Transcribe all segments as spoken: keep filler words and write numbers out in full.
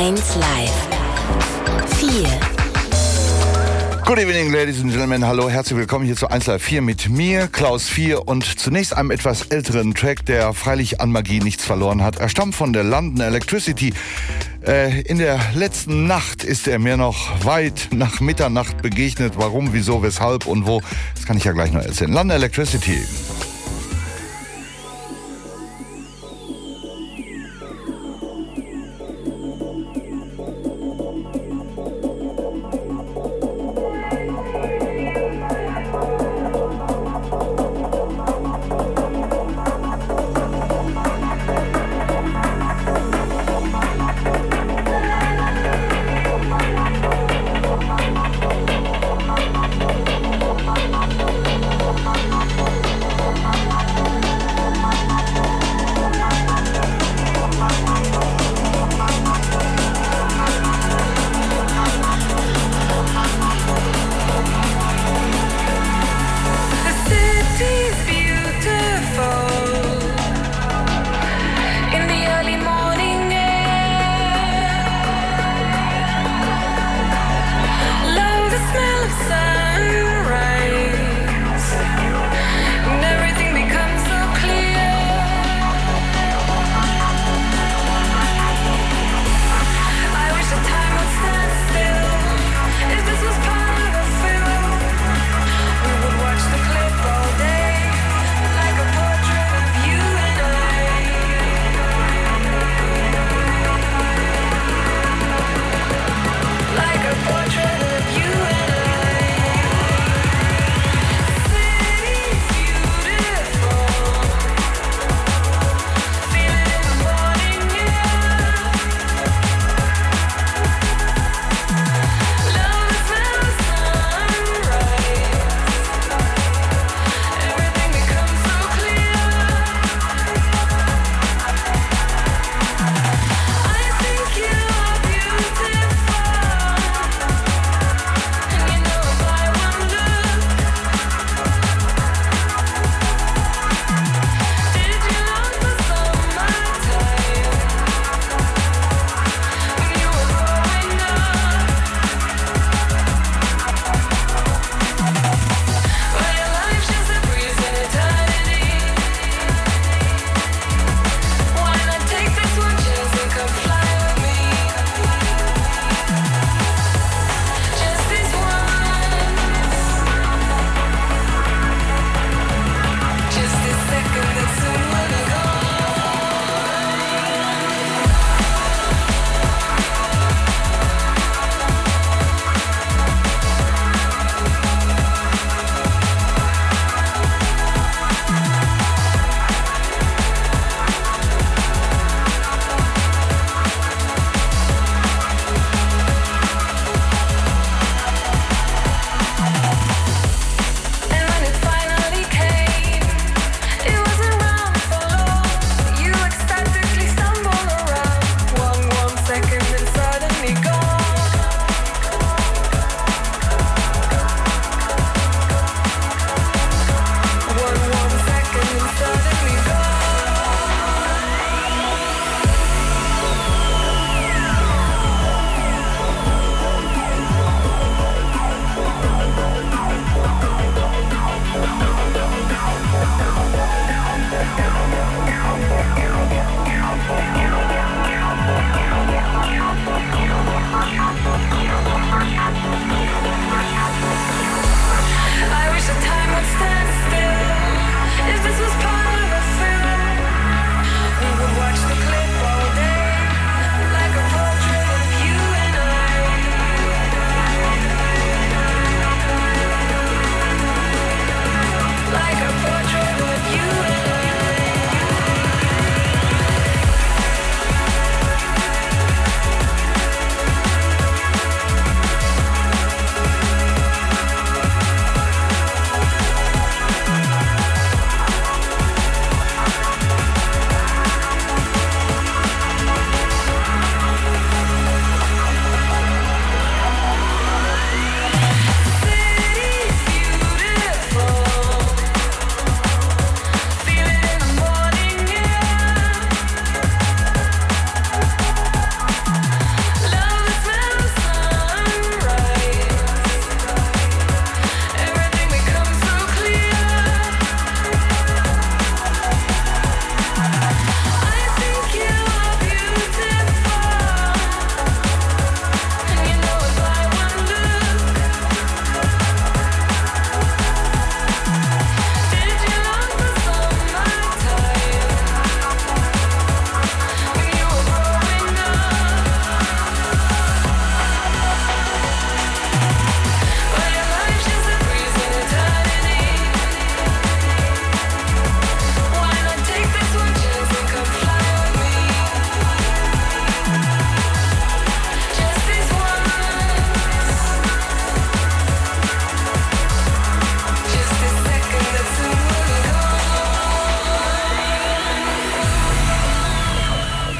eins Live. vier. Good evening, ladies and gentlemen. Hallo, herzlich willkommen hier zu eins Live vier mit mir, Klaus vier, und zunächst einem etwas älteren Track, der freilich an Magie nichts verloren hat. Er stammt von der London Electricity. Äh, in der letzten Nacht ist er mir noch weit nach Mitternacht begegnet. Warum, wieso, weshalb und wo, das kann ich ja gleich noch erzählen. London Electricity.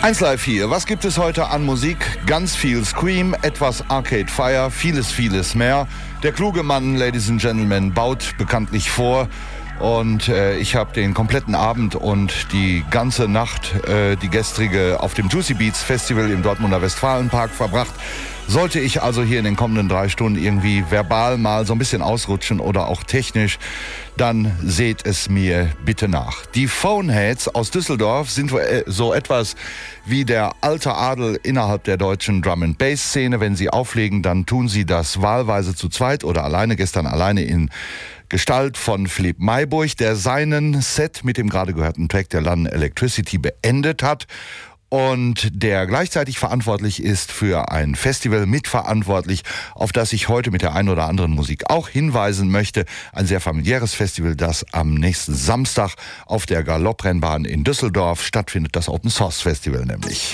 eins Live hier. Was gibt es heute an Musik? Ganz viel Scream, etwas Arcade Fire, vieles, vieles mehr. Der kluge Mann, Ladies and Gentlemen, baut bekanntlich vor. Und äh, ich habe den kompletten Abend und die ganze Nacht, äh, die gestrige, auf dem Juicy Beats Festival im Dortmunder Westfalenpark verbracht. Sollte ich also hier in den kommenden drei Stunden irgendwie verbal mal so ein bisschen ausrutschen oder auch technisch, dann seht es mir bitte nach. Die Phoneheads aus Düsseldorf sind so etwas wie der alte Adel innerhalb der deutschen Drum-and-Bass-Szene. Wenn sie auflegen, dann tun sie das wahlweise zu zweit oder alleine, gestern alleine in Gestalt von Philipp Mayburg, der seinen Set mit dem gerade gehörten Track der London Electricity beendet hat und der gleichzeitig verantwortlich ist für ein Festival, mitverantwortlich, auf das ich heute mit der einen oder anderen Musik auch hinweisen möchte. Ein sehr familiäres Festival, das am nächsten Samstag auf der Galopprennbahn in Düsseldorf stattfindet, das Open Source Festival nämlich.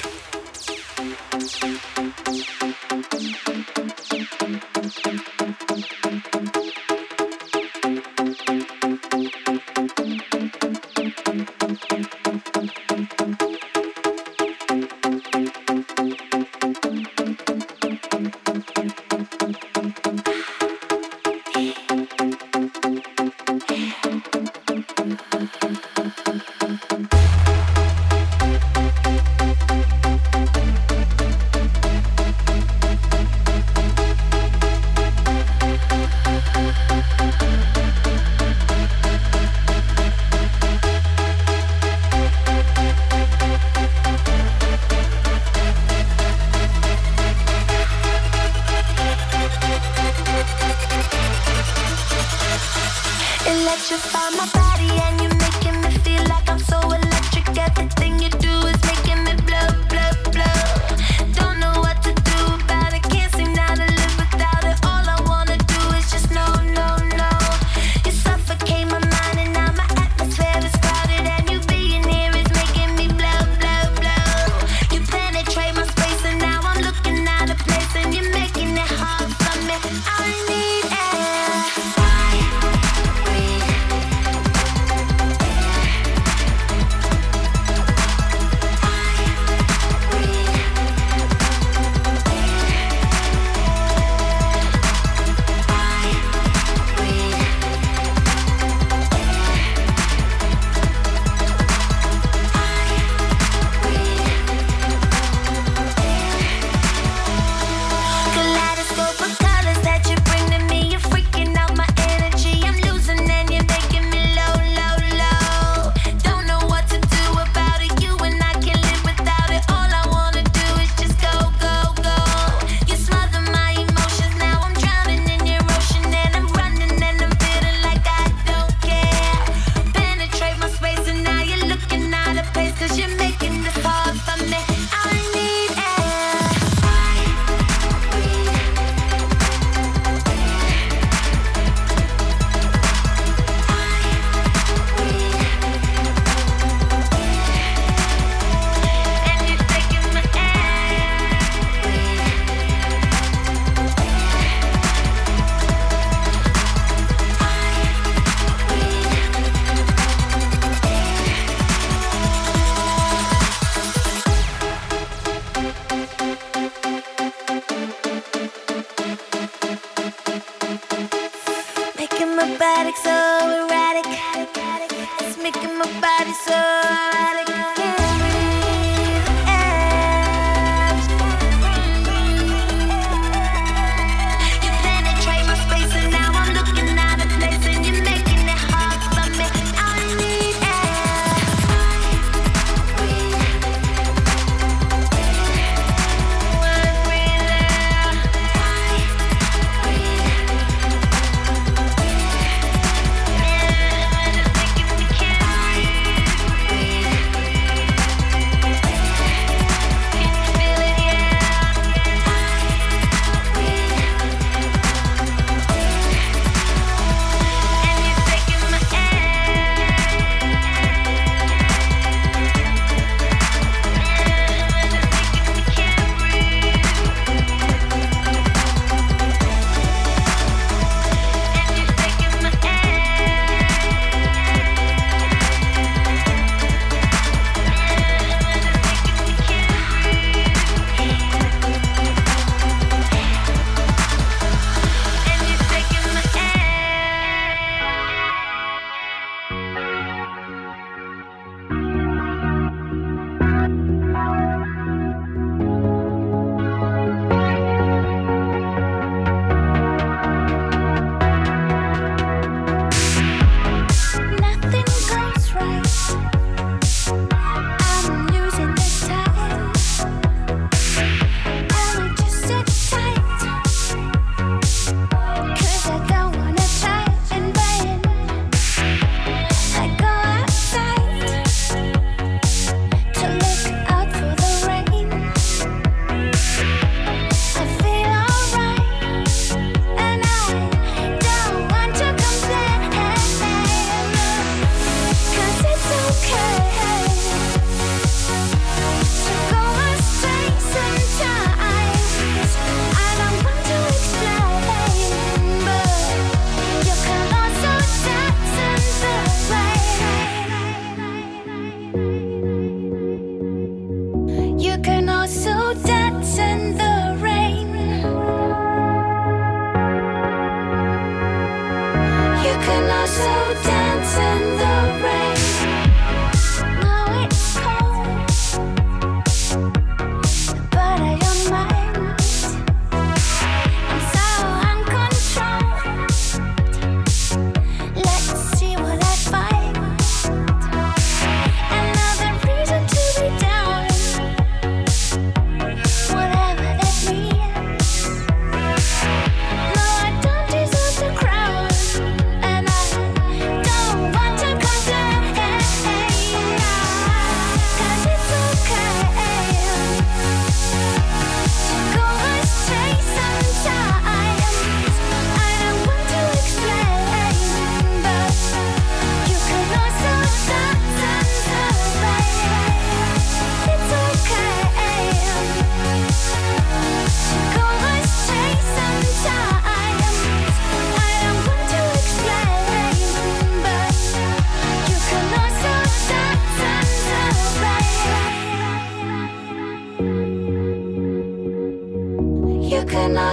Yeah.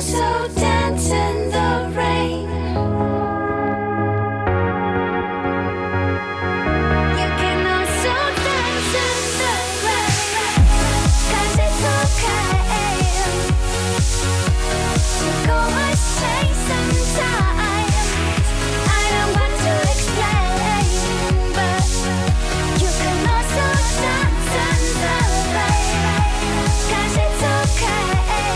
also dance in the rain. You can also dance in the rain, 'cause it's okay to go astray sometimes. I don't want to explain, but you can also dance in the rain, 'cause it's okay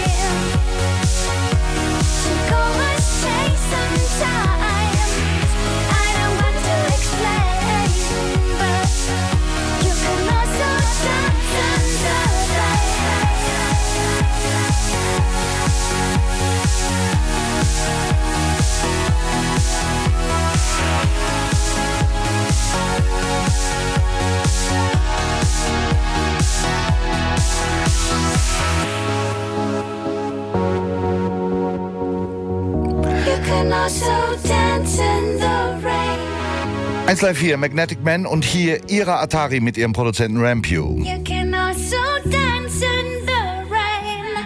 to go astray sometimes. I don't want to explain, but you can also dance in the You can also dance in the rain. eins drei vier Magnetic Man und hier Ira Atari mit ihrem Produzenten Rampew. You can also dance in the rain.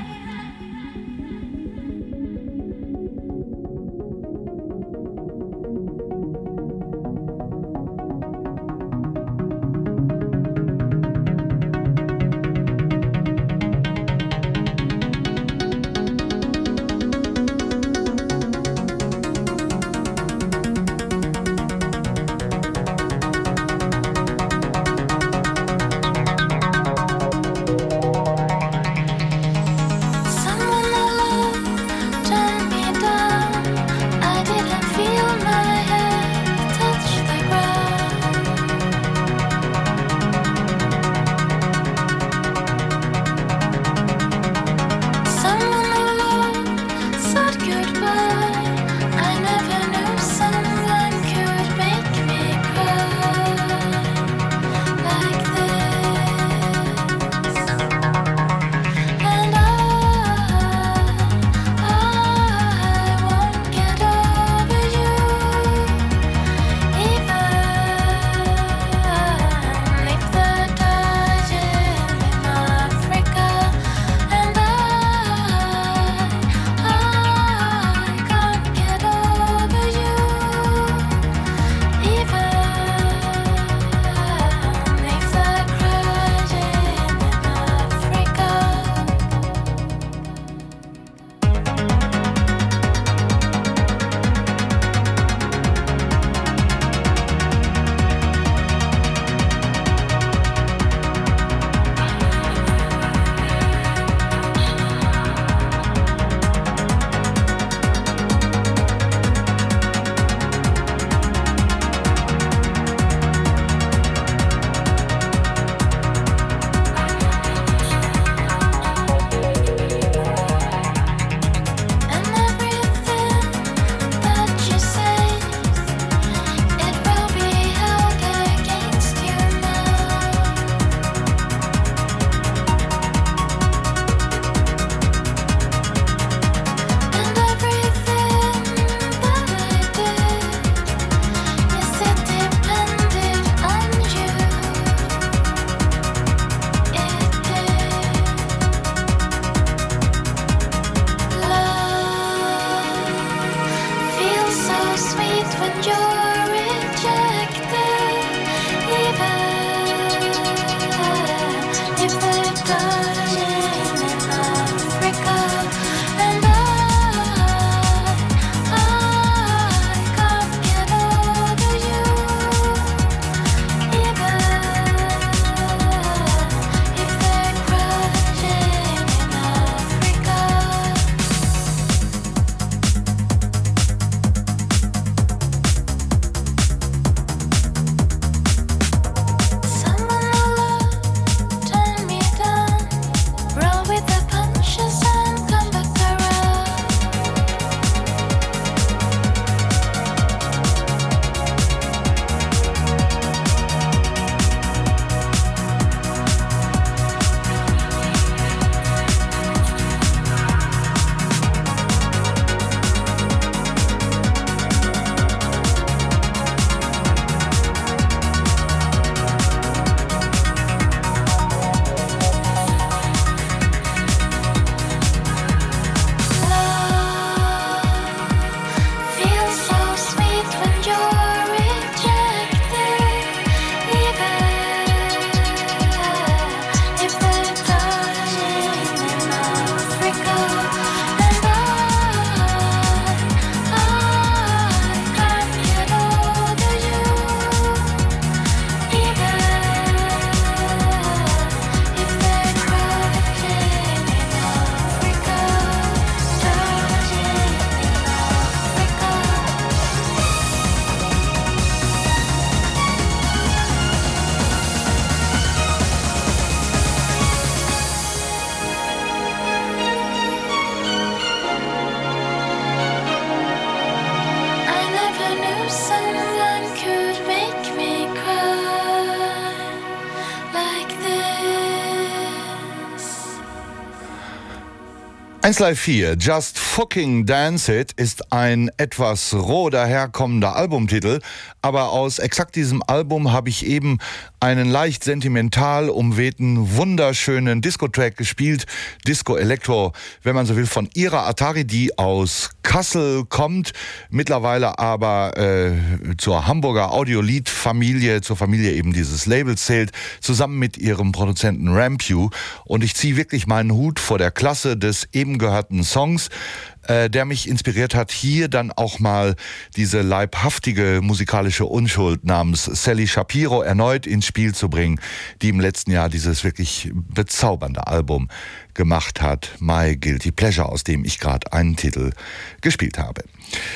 eins Live vier, Just Fucking Dance It, ist ein etwas roh daherkommender Albumtitel, aber aus exakt diesem Album habe ich eben einen leicht sentimental umwehten, wunderschönen Disco-Track gespielt, Disco Electro, wenn man so will, von Ira Atari, die aus Kassel kommt, mittlerweile aber äh, zur Hamburger Audiolied-Familie, zur Familie eben dieses Labels zählt, zusammen mit ihrem Produzenten Rampew. Und ich ziehe wirklich meinen Hut vor der Klasse des eben gehörten Songs, äh, der mich inspiriert hat, hier dann auch mal diese leibhaftige musikalische Unschuld namens Sally Shapiro erneut ins Spiel zu bringen, die im letzten Jahr dieses wirklich bezaubernde Album gemacht hat, My Guilty Pleasure, aus dem ich gerade einen Titel gespielt habe.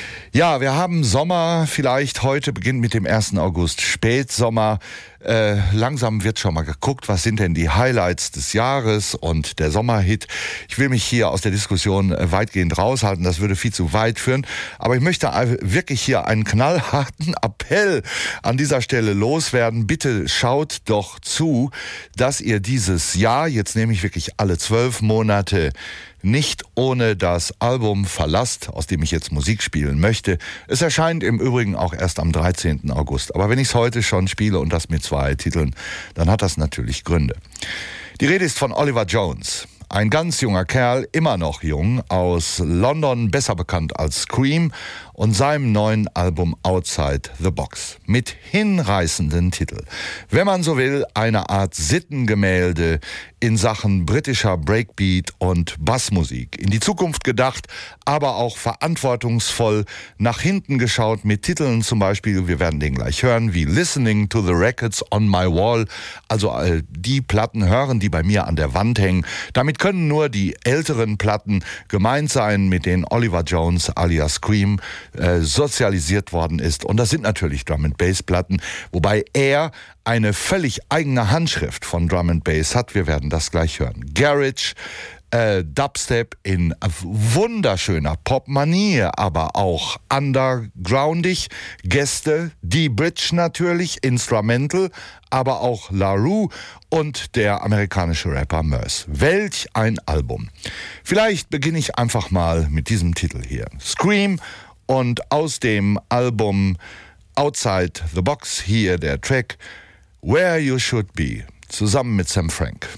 Ja, wir haben Sommer, vielleicht heute beginnt mit dem ersten August Spätsommer. Äh, langsam wird schon mal geguckt, was sind denn die Highlights des Jahres und der Sommerhit. Ich will mich hier aus der Diskussion weitgehend raushalten, das würde viel zu weit führen. Aber ich möchte wirklich hier einen knallharten Appell an dieser Stelle loswerden. Bitte schaut doch zu, dass ihr dieses Jahr, jetzt nehme ich wirklich alle zwölf Monate, nicht ohne das Album verlasst, aus dem ich jetzt Musik spielen möchte. Es erscheint im Übrigen auch erst am dreizehnten August. Aber wenn ich es heute schon spiele und das mit zwei Titeln, dann hat das natürlich Gründe. Die Rede ist von Oliver Jones. Ein ganz junger Kerl, immer noch jung, aus London, besser bekannt als Scream, und seinem neuen Album Outside the Box mit hinreißenden Titel. Wenn man so will, eine Art Sittengemälde in Sachen britischer Breakbeat und Bassmusik. In die Zukunft gedacht, aber auch verantwortungsvoll nach hinten geschaut mit Titeln zum Beispiel, wir werden den gleich hören, wie Listening to the Records on My Wall, also all die Platten hören, die bei mir an der Wand hängen. Damit können nur die älteren Platten gemeint sein, mit denen Oliver Jones alias Scream äh, sozialisiert worden ist. Und das sind natürlich Drum and Bass Platten, wobei er eine völlig eigene Handschrift von Drum and Bass hat. Wir werden das gleich hören. Garage, äh, Dubstep in wunderschöner Pop-Manier, aber auch undergroundig. Gäste, die Bridge natürlich, Instrumental, aber auch La Rue und der amerikanische Rapper Murs. Welch ein Album. Vielleicht beginne ich einfach mal mit diesem Titel hier. Scream, und aus dem Album Outside the Box hier der Track Where You Should Be, zusammen mit Sam Frank.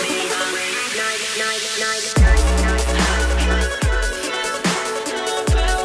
Night, night, night.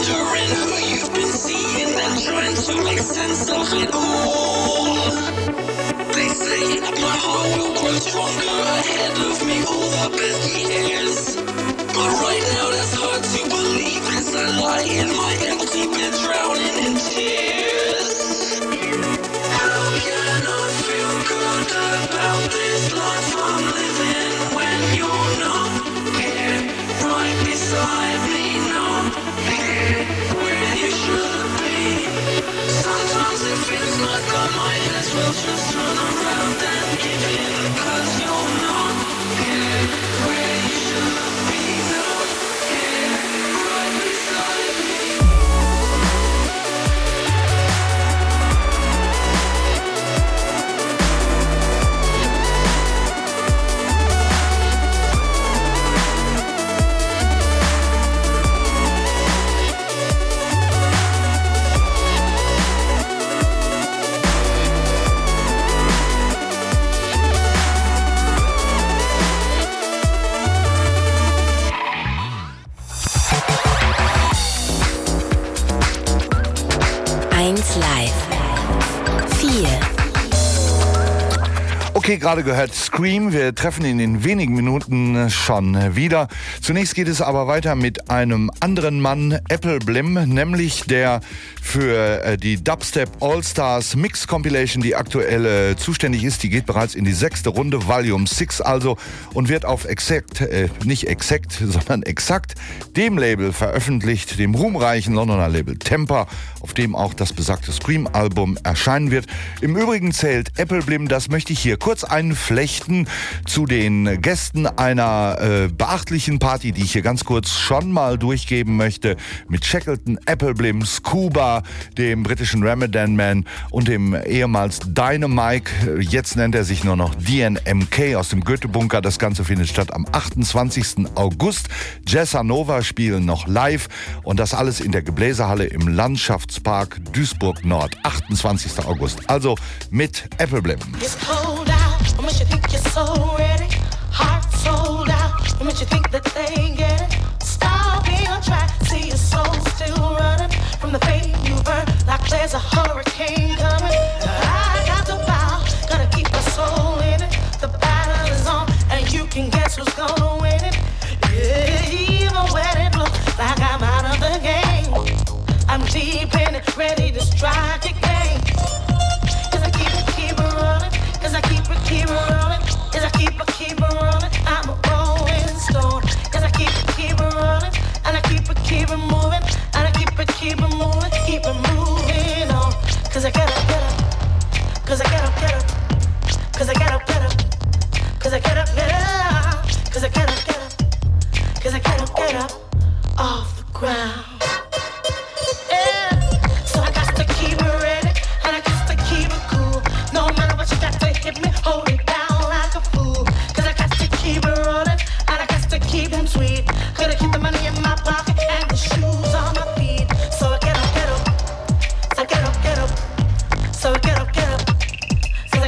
wondering who you've been seeing and trying to make sense of it all. They say my heart will grow stronger ahead of me all the best years. But right now that's hard to believe as I lie in my empty bed drowning in tears. How can I feel good about this life I'm living when you're not here, right beside me, not here where you should be? Sometimes it feels like I might as well just turn around and give in, 'cause you're not here where you should be, not here right beside me. eins Live. vier. Okay, gerade gehört Scream. Wir treffen ihn in wenigen Minuten schon wieder. Zunächst geht es aber weiter mit einem anderen Mann, Apple Blim, nämlich der für die Dubstep All-Stars Mix Compilation, die aktuell zuständig ist. Die geht bereits in die sechste Runde, Volume sechs also, und wird auf exakt, äh, nicht exakt, sondern exakt dem Label veröffentlicht, dem ruhmreichen Londoner Label Temper, auf dem auch das besagte Scream-Album erscheinen wird. Im Übrigen zählt Apple Blim, das möchte ich hier kurz einflechten, zu den Gästen einer äh, beachtlichen Party, die ich hier ganz kurz schon mal durchgeben möchte, mit Shackleton, Apple Blim, Scuba, dem britischen Ramadan Man und dem ehemals Dynamike. Jetzt nennt er sich nur noch D N M K aus dem Goethe-Bunker. Das Ganze findet statt am achtundzwanzigsten August. Jazzanova spielen noch live und das alles in der Gebläsehalle im Landschaftspark Duisburg Nord. achtundzwanzigsten August. Also mit Apple Blim. It's cold out, what makes you think you're so ready? Heart sold out, what makes you think that they get it? Stop being on track, see your soul still running from the pain you burn, like there's a hurricane coming. I got the power, gonna keep my soul in it. The battle is on, and you can guess who's gonna win it. Yeah, even when it looks like I'm out of the game, I'm deep in it, ready to strike again. Cause I keep it, keep it running. Cause I keep it, keep it rolling. Cause I keep it, keep it rolling. I'm a rolling stone. Cause I keep it, keep it rolling. And I keep it, keep it moving. And I keep it, keep it moving. Keep it moving on. Cause I get up, get up. Cause I get up, get up. Cause I get up, get up. Cause I get up, get up. Cause I get up, get up. Cause I get up, get up. Off the ground. Hold it down like a fool. Cause I got to keep it rolling. And I got to keep them sweet. Gotta keep the money in my pocket and the shoes on my feet. So I get up, get up. So I get up, get up. So I get up, get up. So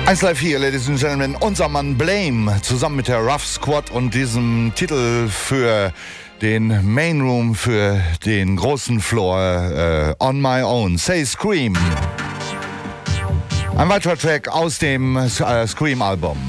eins Live vier, Ladies and Gentlemen, unser Mann Blame zusammen mit der Rough Squad und diesem Titel für den Main Room, für den großen Floor, äh, On My Own, Say Scream. Ein weiterer Track aus dem äh, Scream-Album.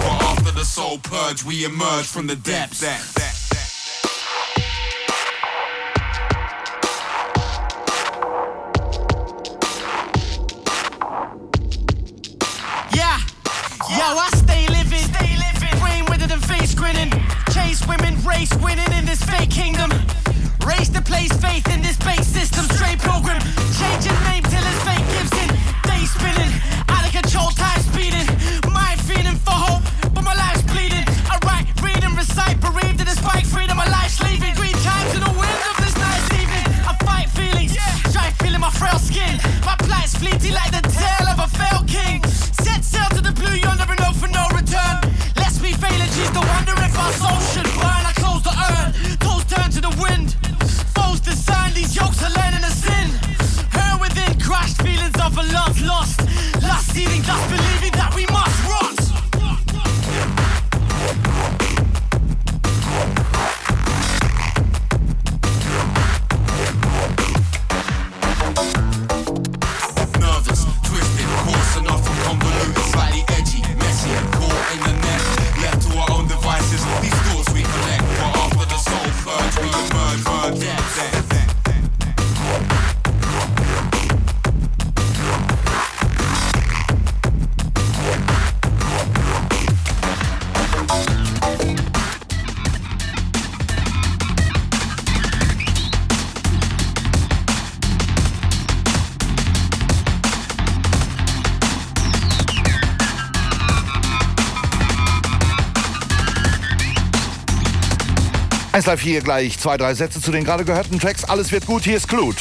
We emerge from the depths. eins Live vier gleich zwei, drei Sätze zu den gerade gehörten Tracks. Alles wird gut, hier ist Clute.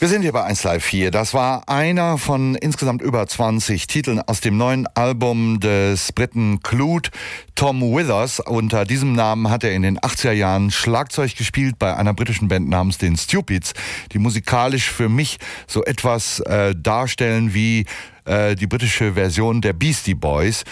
Wir sind hier bei eins Live vier. Das war einer von insgesamt über zwanzig Titeln aus dem neuen Album des Briten Clute, Tom Withers. Unter diesem Namen hat er in den achtziger Jahren Schlagzeug gespielt bei einer britischen Band namens den Stupids, die musikalisch für mich so etwas äh, darstellen wie äh, die britische Version der Beastie Boys.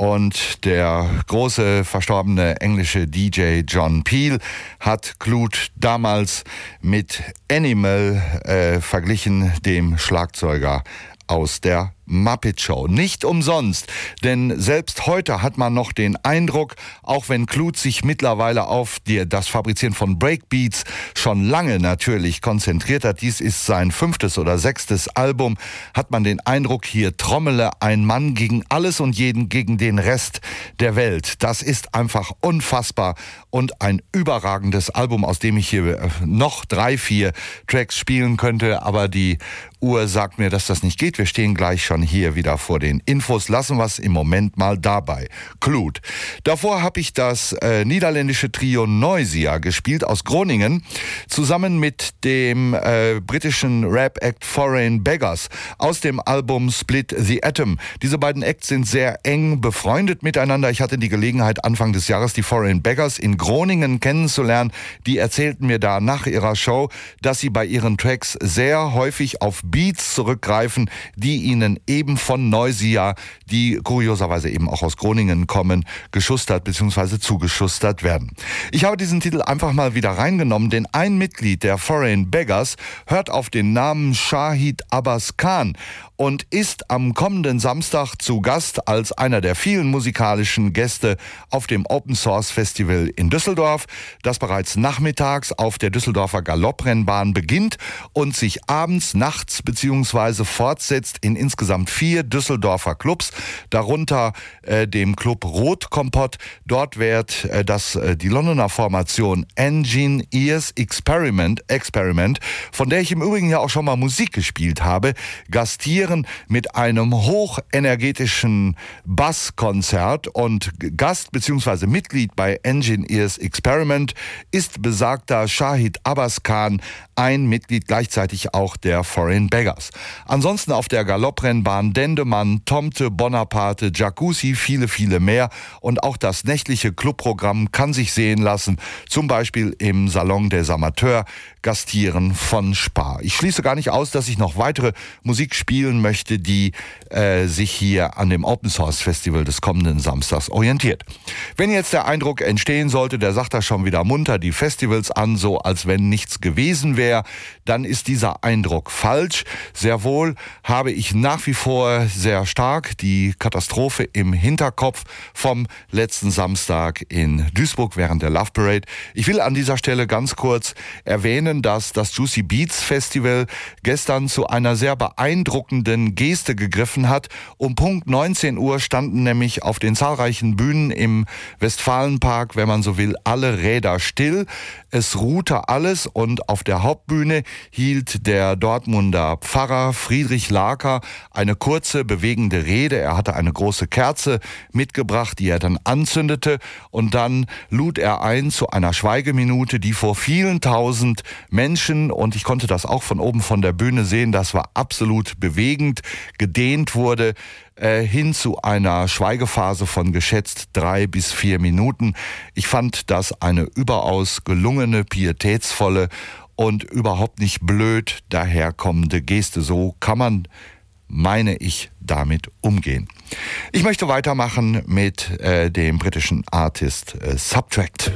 Und der große verstorbene englische D J John Peel hat Clute damals mit Animal äh, verglichen, dem Schlagzeuger aus der Muppet Show. Nicht umsonst, denn selbst heute hat man noch den Eindruck, auch wenn Clute sich mittlerweile auf die, das Fabrizieren von Breakbeats schon lange natürlich konzentriert hat, dies ist sein fünftes oder sechstes Album, hat man den Eindruck, hier trommele ein Mann gegen alles und jeden, gegen den Rest der Welt. Das ist einfach unfassbar und ein überragendes Album, aus dem ich hier noch drei, vier Tracks spielen könnte, aber die Uhr sagt mir, dass das nicht geht. Wir stehen gleich schon hier wieder vor den Infos. Lassen wir es im Moment mal dabei. Clute. Davor habe ich das äh, niederländische Trio Noisia gespielt aus Groningen, zusammen mit dem äh, britischen Rap-Act Foreign Beggars aus dem Album Split the Atom. Diese beiden Acts sind sehr eng befreundet miteinander. Ich hatte die Gelegenheit, Anfang des Jahres die Foreign Beggars in Groningen kennenzulernen. Die erzählten mir da nach ihrer Show, dass sie bei ihren Tracks sehr häufig auf Beats zurückgreifen, die ihnen eben von Noisia, die kurioserweise eben auch aus Groningen kommen, geschustert bzw. zugeschustert werden. Ich habe diesen Titel einfach mal wieder reingenommen, denn ein Mitglied der Foreign Beggars hört auf den Namen Shahid Abbas Khan und ist am kommenden Samstag zu Gast als einer der vielen musikalischen Gäste auf dem Open Source Festival in Düsseldorf, das bereits nachmittags auf der Düsseldorfer Galopprennbahn beginnt und sich abends, nachts bzw. fortsetzt in insgesamt vier Düsseldorfer Clubs, darunter äh, dem Club Rotkompott. Dort wird äh, das, äh, die Londoner Formation Engineers Experiment, Experiment, von der ich im Übrigen ja auch schon mal Musik gespielt habe, gastieren mit einem hochenergetischen Basskonzert, und Gast bzw. Mitglied bei Engineers Experiment ist besagter Shahid Abbas Khan, ein Mitglied gleichzeitig auch der Foreign Beggars. Ansonsten auf der Galopprennbahn Dendemann, Tomte, Bonaparte, Jacuzzi, viele, viele mehr, und auch das nächtliche Clubprogramm kann sich sehen lassen, zum Beispiel im Salon des Amateurs, gastieren von Spar. Ich schließe gar nicht aus, dass ich noch weitere Musik spielen möchte, die äh, sich hier an dem Open Source Festival des kommenden Samstags orientiert. Wenn jetzt der Eindruck entstehen sollte, der sagt da schon wieder munter die Festivals an, so als wenn nichts gewesen wäre, dann ist dieser Eindruck falsch. Sehr wohl habe ich nach wie vor sehr stark die Katastrophe im Hinterkopf vom letzten Samstag in Duisburg während der Love Parade. Ich will an dieser Stelle ganz kurz erwähnen, dass das Juicy Beats Festival gestern zu einer sehr beeindruckenden Geste gegriffen hat. Um Punkt neunzehn Uhr standen nämlich auf den zahlreichen Bühnen im Westfalenpark, wenn man so will, alle Räder still. Es ruhte alles, und auf der Hauptbühne hielt der Dortmunder Pfarrer Friedrich Laker eine kurze, bewegende Rede. Er hatte eine große Kerze mitgebracht, die er dann anzündete, und dann lud er ein zu einer Schweigeminute, die vor vielen tausend Menschen, und ich konnte das auch von oben von der Bühne sehen, das war absolut bewegend, gedehnt wurde, äh, hin zu einer Schweigephase von geschätzt drei bis vier Minuten. Ich fand das eine überaus gelungene, pietätsvolle und überhaupt nicht blöd daherkommende Geste. So kann man, meine ich, damit umgehen. Ich möchte weitermachen mit äh, dem britischen Artist äh, Subtract.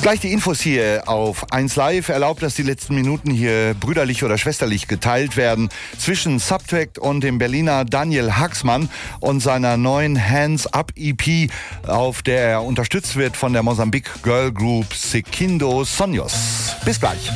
Gleich die Infos hier auf eins Live. Erlaubt, dass die letzten Minuten hier brüderlich oder schwesterlich geteilt werden zwischen Subtract und dem Berliner Daniel Haxmann und seiner neuen Hands Up E P, auf der er unterstützt wird von der Mosambik Girl Group Sequindo Sonhos. Bis gleich.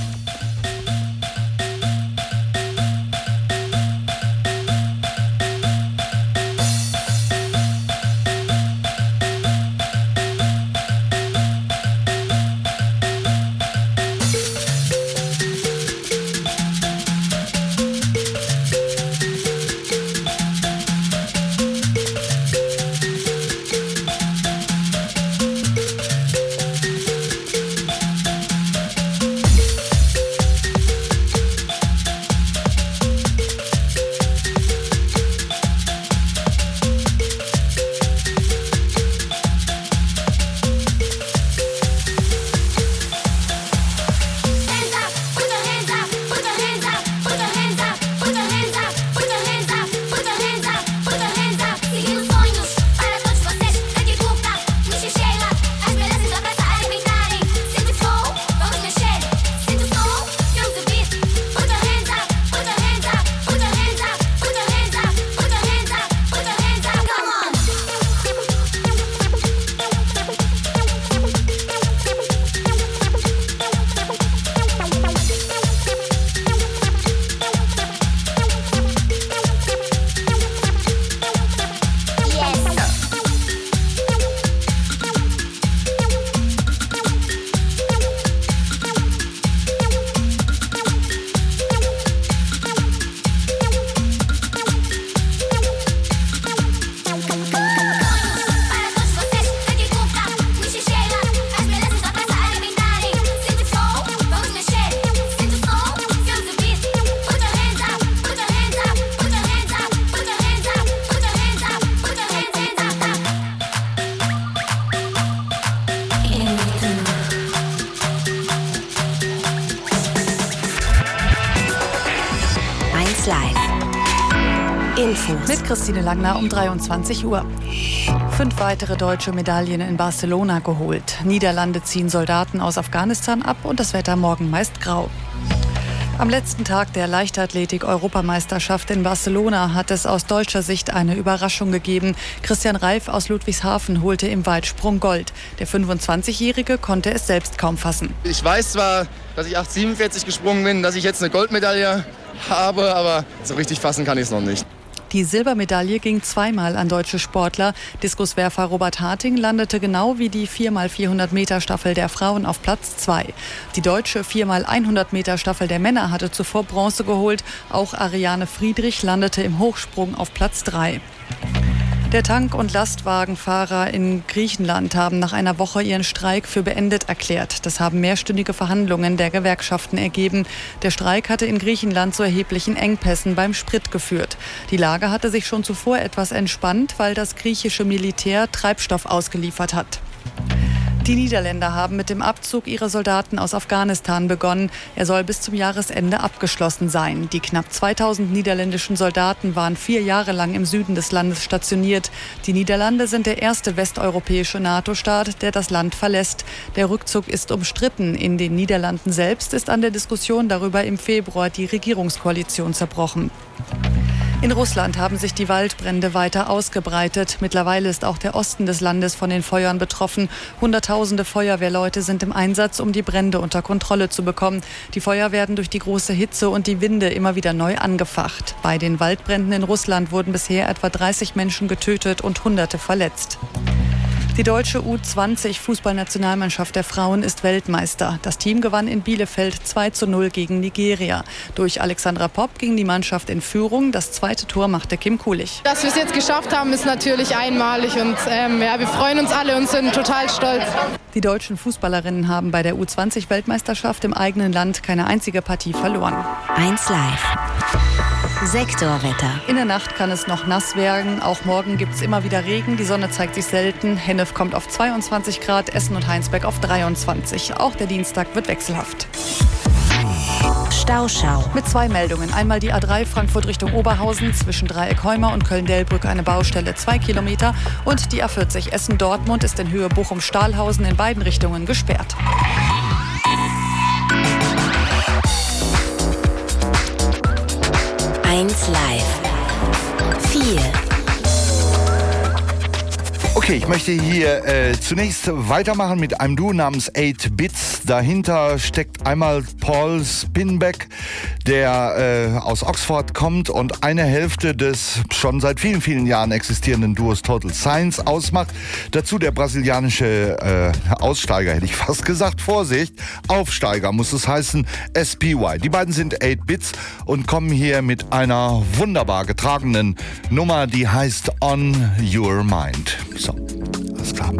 Mit Christine Langner um dreiundzwanzig Uhr. Fünf weitere deutsche Medaillen in Barcelona geholt. Niederlande ziehen Soldaten aus Afghanistan ab und das Wetter morgen meist grau. Am letzten Tag der Leichtathletik-Europameisterschaft in Barcelona hat es aus deutscher Sicht eine Überraschung gegeben. Christian Reif aus Ludwigshafen holte im Weitsprung Gold. Der fünfundzwanzigjährige konnte es selbst kaum fassen. Ich weiß zwar, dass ich acht siebenundvierzig gesprungen bin, dass ich jetzt eine Goldmedaille habe, aber so richtig fassen kann ich es noch nicht. Die Silbermedaille ging zweimal an deutsche Sportler. Diskuswerfer Robert Harting landete genau wie die vier mal vierhundert Meter Staffel der Frauen auf Platz zwei. Die deutsche vier mal hundert Meter Staffel der Männer hatte zuvor Bronze geholt. Auch Ariane Friedrich landete im Hochsprung auf Platz drei. Der Tank- und Lastwagenfahrer in Griechenland haben nach einer Woche ihren Streik für beendet erklärt. Das haben mehrstündige Verhandlungen der Gewerkschaften ergeben. Der Streik hatte in Griechenland zu erheblichen Engpässen beim Sprit geführt. Die Lage hatte sich schon zuvor etwas entspannt, weil das griechische Militär Treibstoff ausgeliefert hat. Die Niederländer haben mit dem Abzug ihrer Soldaten aus Afghanistan begonnen. Er soll bis zum Jahresende abgeschlossen sein. Die knapp zweitausend niederländischen Soldaten waren vier Jahre lang im Süden des Landes stationiert. Die Niederlande sind der erste westeuropäische NATO-Staat, der das Land verlässt. Der Rückzug ist umstritten. In den Niederlanden selbst ist an der Diskussion darüber im Februar die Regierungskoalition zerbrochen. In Russland haben sich die Waldbrände weiter ausgebreitet. Mittlerweile ist auch der Osten des Landes von den Feuern betroffen. Hunderttausende Feuerwehrleute sind im Einsatz, um die Brände unter Kontrolle zu bekommen. Die Feuer werden durch die große Hitze und die Winde immer wieder neu angefacht. Bei den Waldbränden in Russland wurden bisher etwa dreißig Menschen getötet und Hunderte verletzt. Die deutsche U zwanzig Fußballnationalmannschaft der Frauen ist Weltmeister. Das Team gewann in Bielefeld zwei zu null gegen Nigeria. Durch Alexandra Popp ging die Mannschaft in Führung. Das zweite Tor machte Kim Kulich. Dass wir es jetzt geschafft haben, ist natürlich einmalig und ähm, ja, wir freuen uns alle und sind total stolz. Die deutschen Fußballerinnen haben bei der U zwanzig Weltmeisterschaft im eigenen Land keine einzige Partie verloren. eins Live. Sektorwetter. In der Nacht kann es noch nass werden. Auch morgen gibt es immer wieder Regen. Die Sonne zeigt sich selten. Hennef kommt auf zweiundzwanzig Grad, Essen und Heinsberg auf dreiundzwanzig. Auch der Dienstag wird wechselhaft. Stauschau. Mit zwei Meldungen. Einmal die A drei Frankfurt Richtung Oberhausen zwischen Dreieck-Heuma und Köln-Delbrück eine Baustelle zwei Kilometer. Und die A vierzig Essen-Dortmund ist in Höhe Bochum-Stahlhausen in beiden Richtungen gesperrt. eins Live. vier. Okay, ich möchte hier äh, zunächst weitermachen mit einem Duo namens acht Bits. Dahinter steckt einmal Paul Spinbeck, der äh, aus Oxford kommt und eine Hälfte des schon seit vielen, vielen Jahren existierenden Duos Total Science ausmacht. Dazu der brasilianische äh, Aussteiger, hätte ich fast gesagt, Vorsicht, Aufsteiger muss es heißen, S P Y. Die beiden sind acht Bits und kommen hier mit einer wunderbar getragenen Nummer, die heißt On Your Mind. So, alles klar.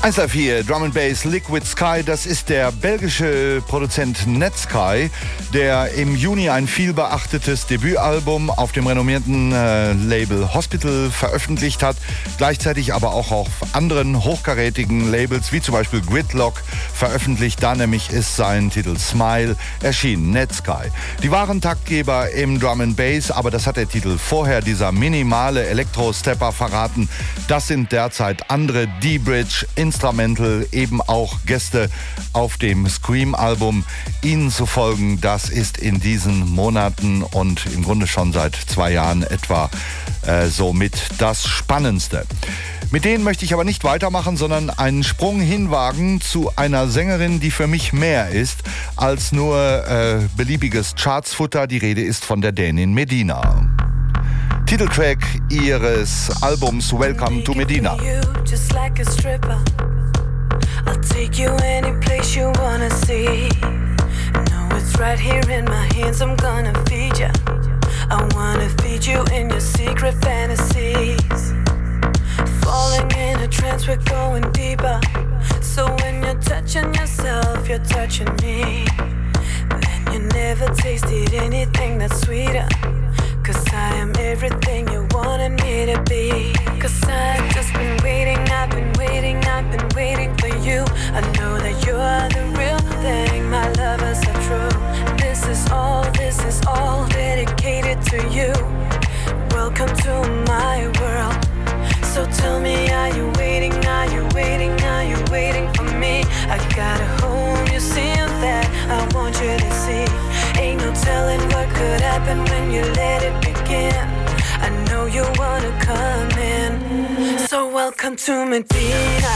eins drei vier Drum and Bass Liquid Sky, das ist der belgische Produzent Netsky, der im Juni ein vielbeachtetes Debütalbum auf dem renommierten äh, Label Hospital veröffentlicht hat, gleichzeitig aber auch auf anderen hochkarätigen Labels wie zum Beispiel Gridlock veröffentlicht. Da nämlich ist sein Titel Smile erschienen, Netsky. Die waren Taktgeber im Drum and Bass, aber das hat der Titel vorher, dieser minimale Elektro-Stepper, verraten. Das sind derzeit andere D-Bridge Instrumental, eben auch Gäste auf dem Scream-Album. Ihnen zu folgen, das ist in diesen Monaten und im Grunde schon seit zwei Jahren etwa äh, somit das Spannendste. Mit denen möchte ich aber nicht weitermachen, sondern einen Sprung hinwagen zu einer Sängerin, die für mich mehr ist als nur äh, beliebiges Chartsfutter. Die Rede ist von der Dänin Medina. Titeltrack ihres Albums Welcome to Medina. Just like a stripper, I'll take you any place you wanna see. No, it's right here in my hands, I'm gonna feed you. I wanna feed you in your secret fantasies. Falling in a trance, we're going deeper. So when you're touching yourself, you're touching me. Then you never tasted anything that's sweeter. Cause I am everything you wanted me to be. Cause I've just been waiting, I've been waiting, I've been waiting for you. I know that you're the real thing, my lovers are true. This is all, this is all dedicated to you. Welcome to my world. So tell me, are you waiting, are you waiting, are you waiting for me? I got a home, you see that I want you to see. Ain't no telling what could happen when you let it begin. I know you wanna come in. So welcome to Medina.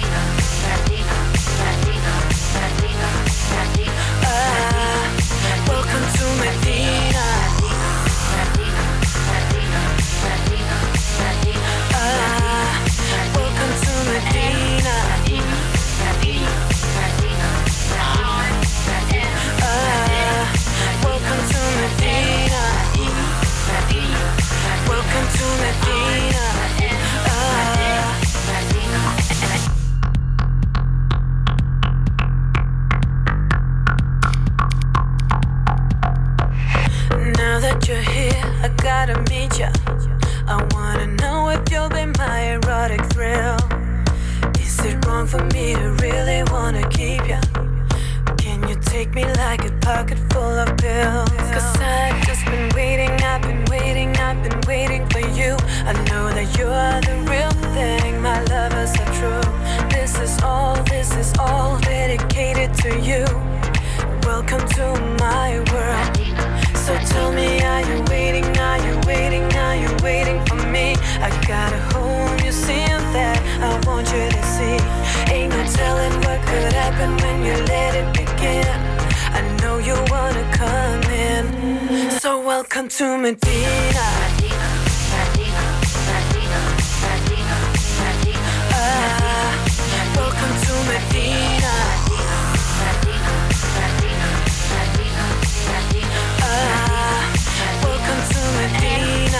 Ah, welcome to Medina. Ah, welcome to Medina. Ah, welcome to Medina. Welcome to Medina. Ah. Now that you're here, I gotta meet ya. I wanna know if you'll be my erotic thrill. Is it wrong for me to really wanna keep ya? Can you take me like a pocket full of pills? Cause I've just been waiting, I've been waiting, I've been waiting for you. I know that you're the real thing, my lovers are true. This is all, this is all dedicated to you. Welcome to my world. So tell me, are you waiting, are you waiting, are you waiting for me? I got a home, you see that I want you to see. Ain't no telling what could happen when you let it begin. I know you wanna come in. So welcome to Medina. Ah, welcome to Medina. Ah, welcome to Medina.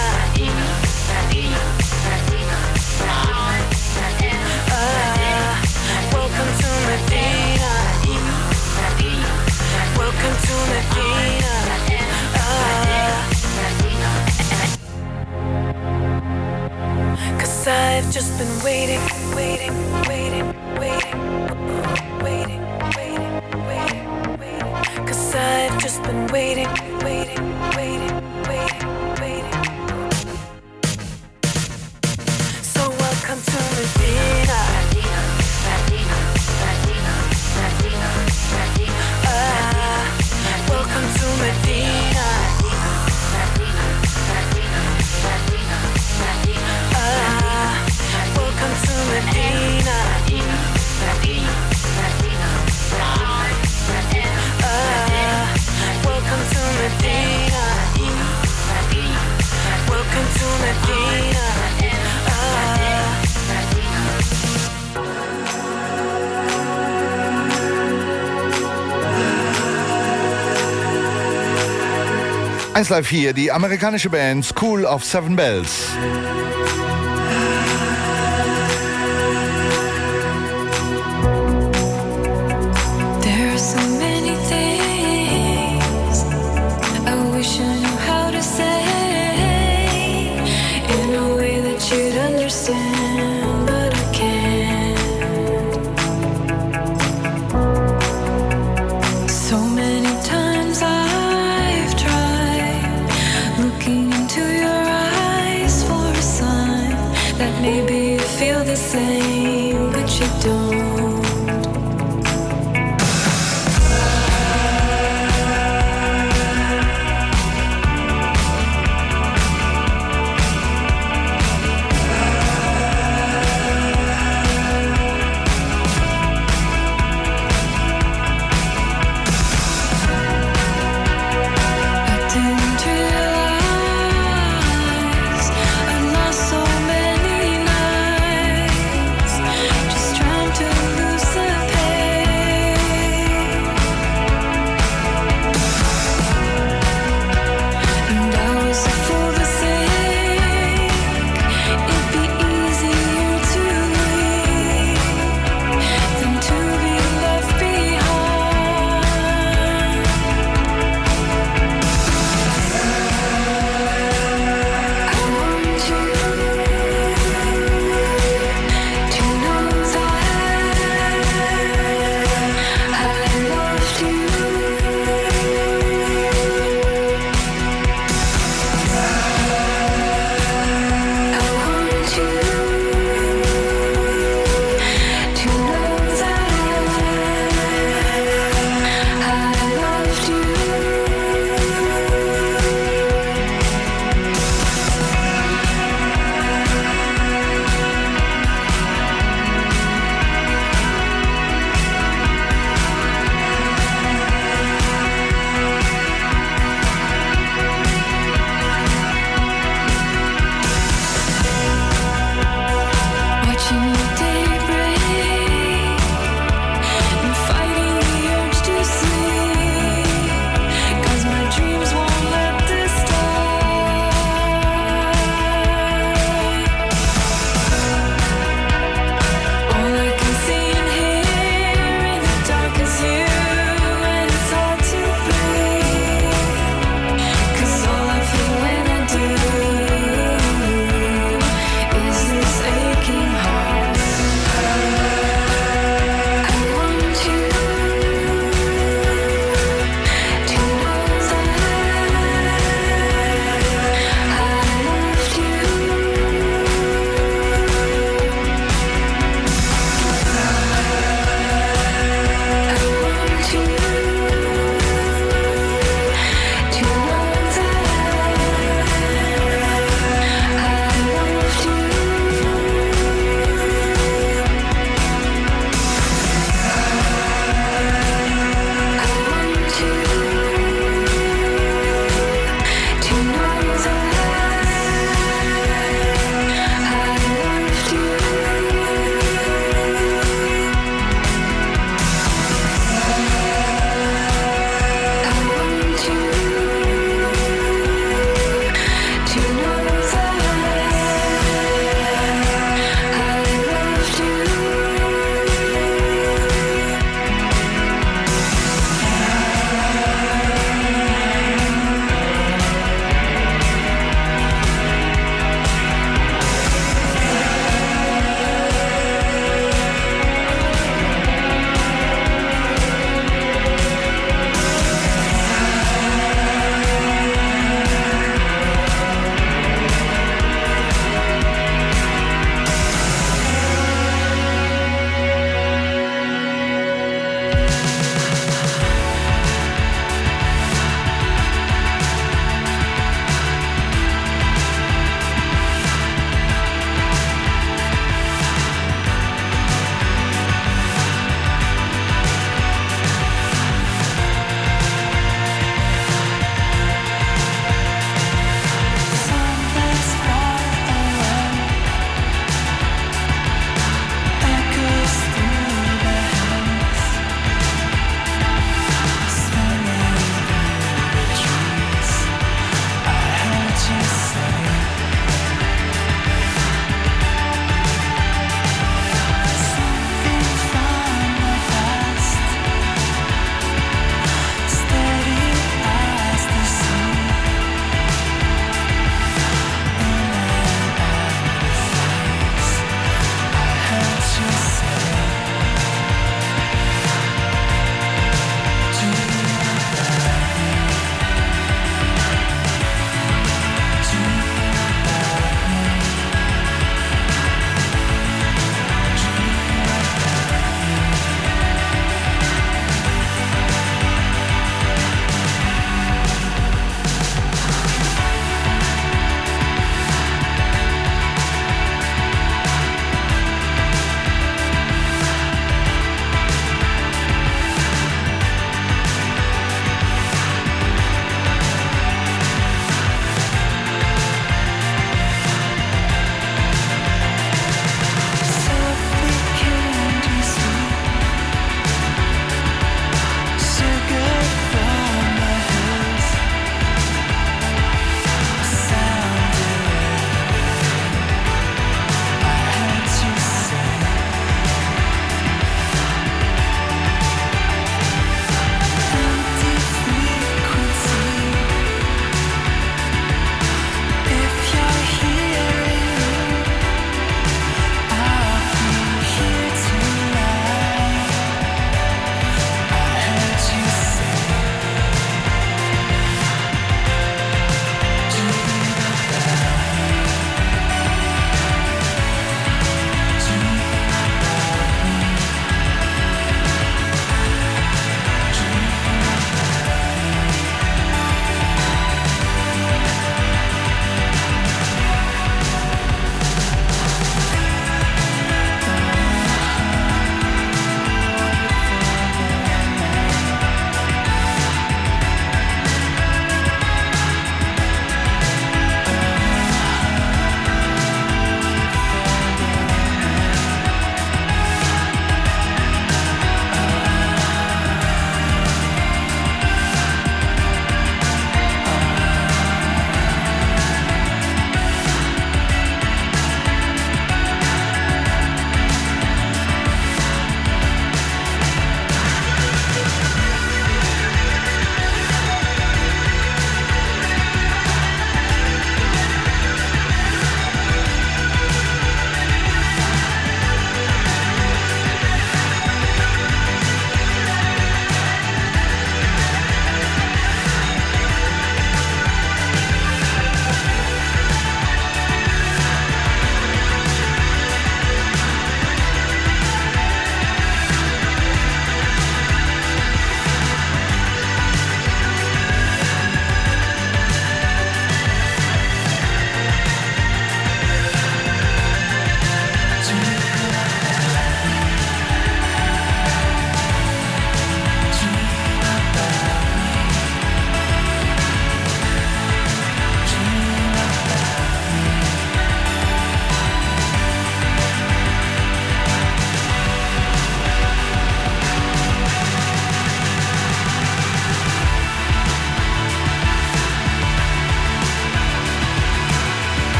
Ah, welcome to Medina. Welcome to Medina. Ah. Cause I've just been waiting, waiting, waiting, waiting, waiting, waiting, waiting, waiting. Cause I've just been waiting, waiting, waiting, waiting, waiting. So welcome to Medina. Ah, welcome to Medina. Ah, welcome to Medina. Ah, welcome to Medina. Welcome to Medina. Ah. eins drei vier, die amerikanische Band School of Seven Bells. understand, but I can't. So many times I've tried looking into your eyes for a sign that maybe you feel the same, but you don't. I'd lost so many nights just trying to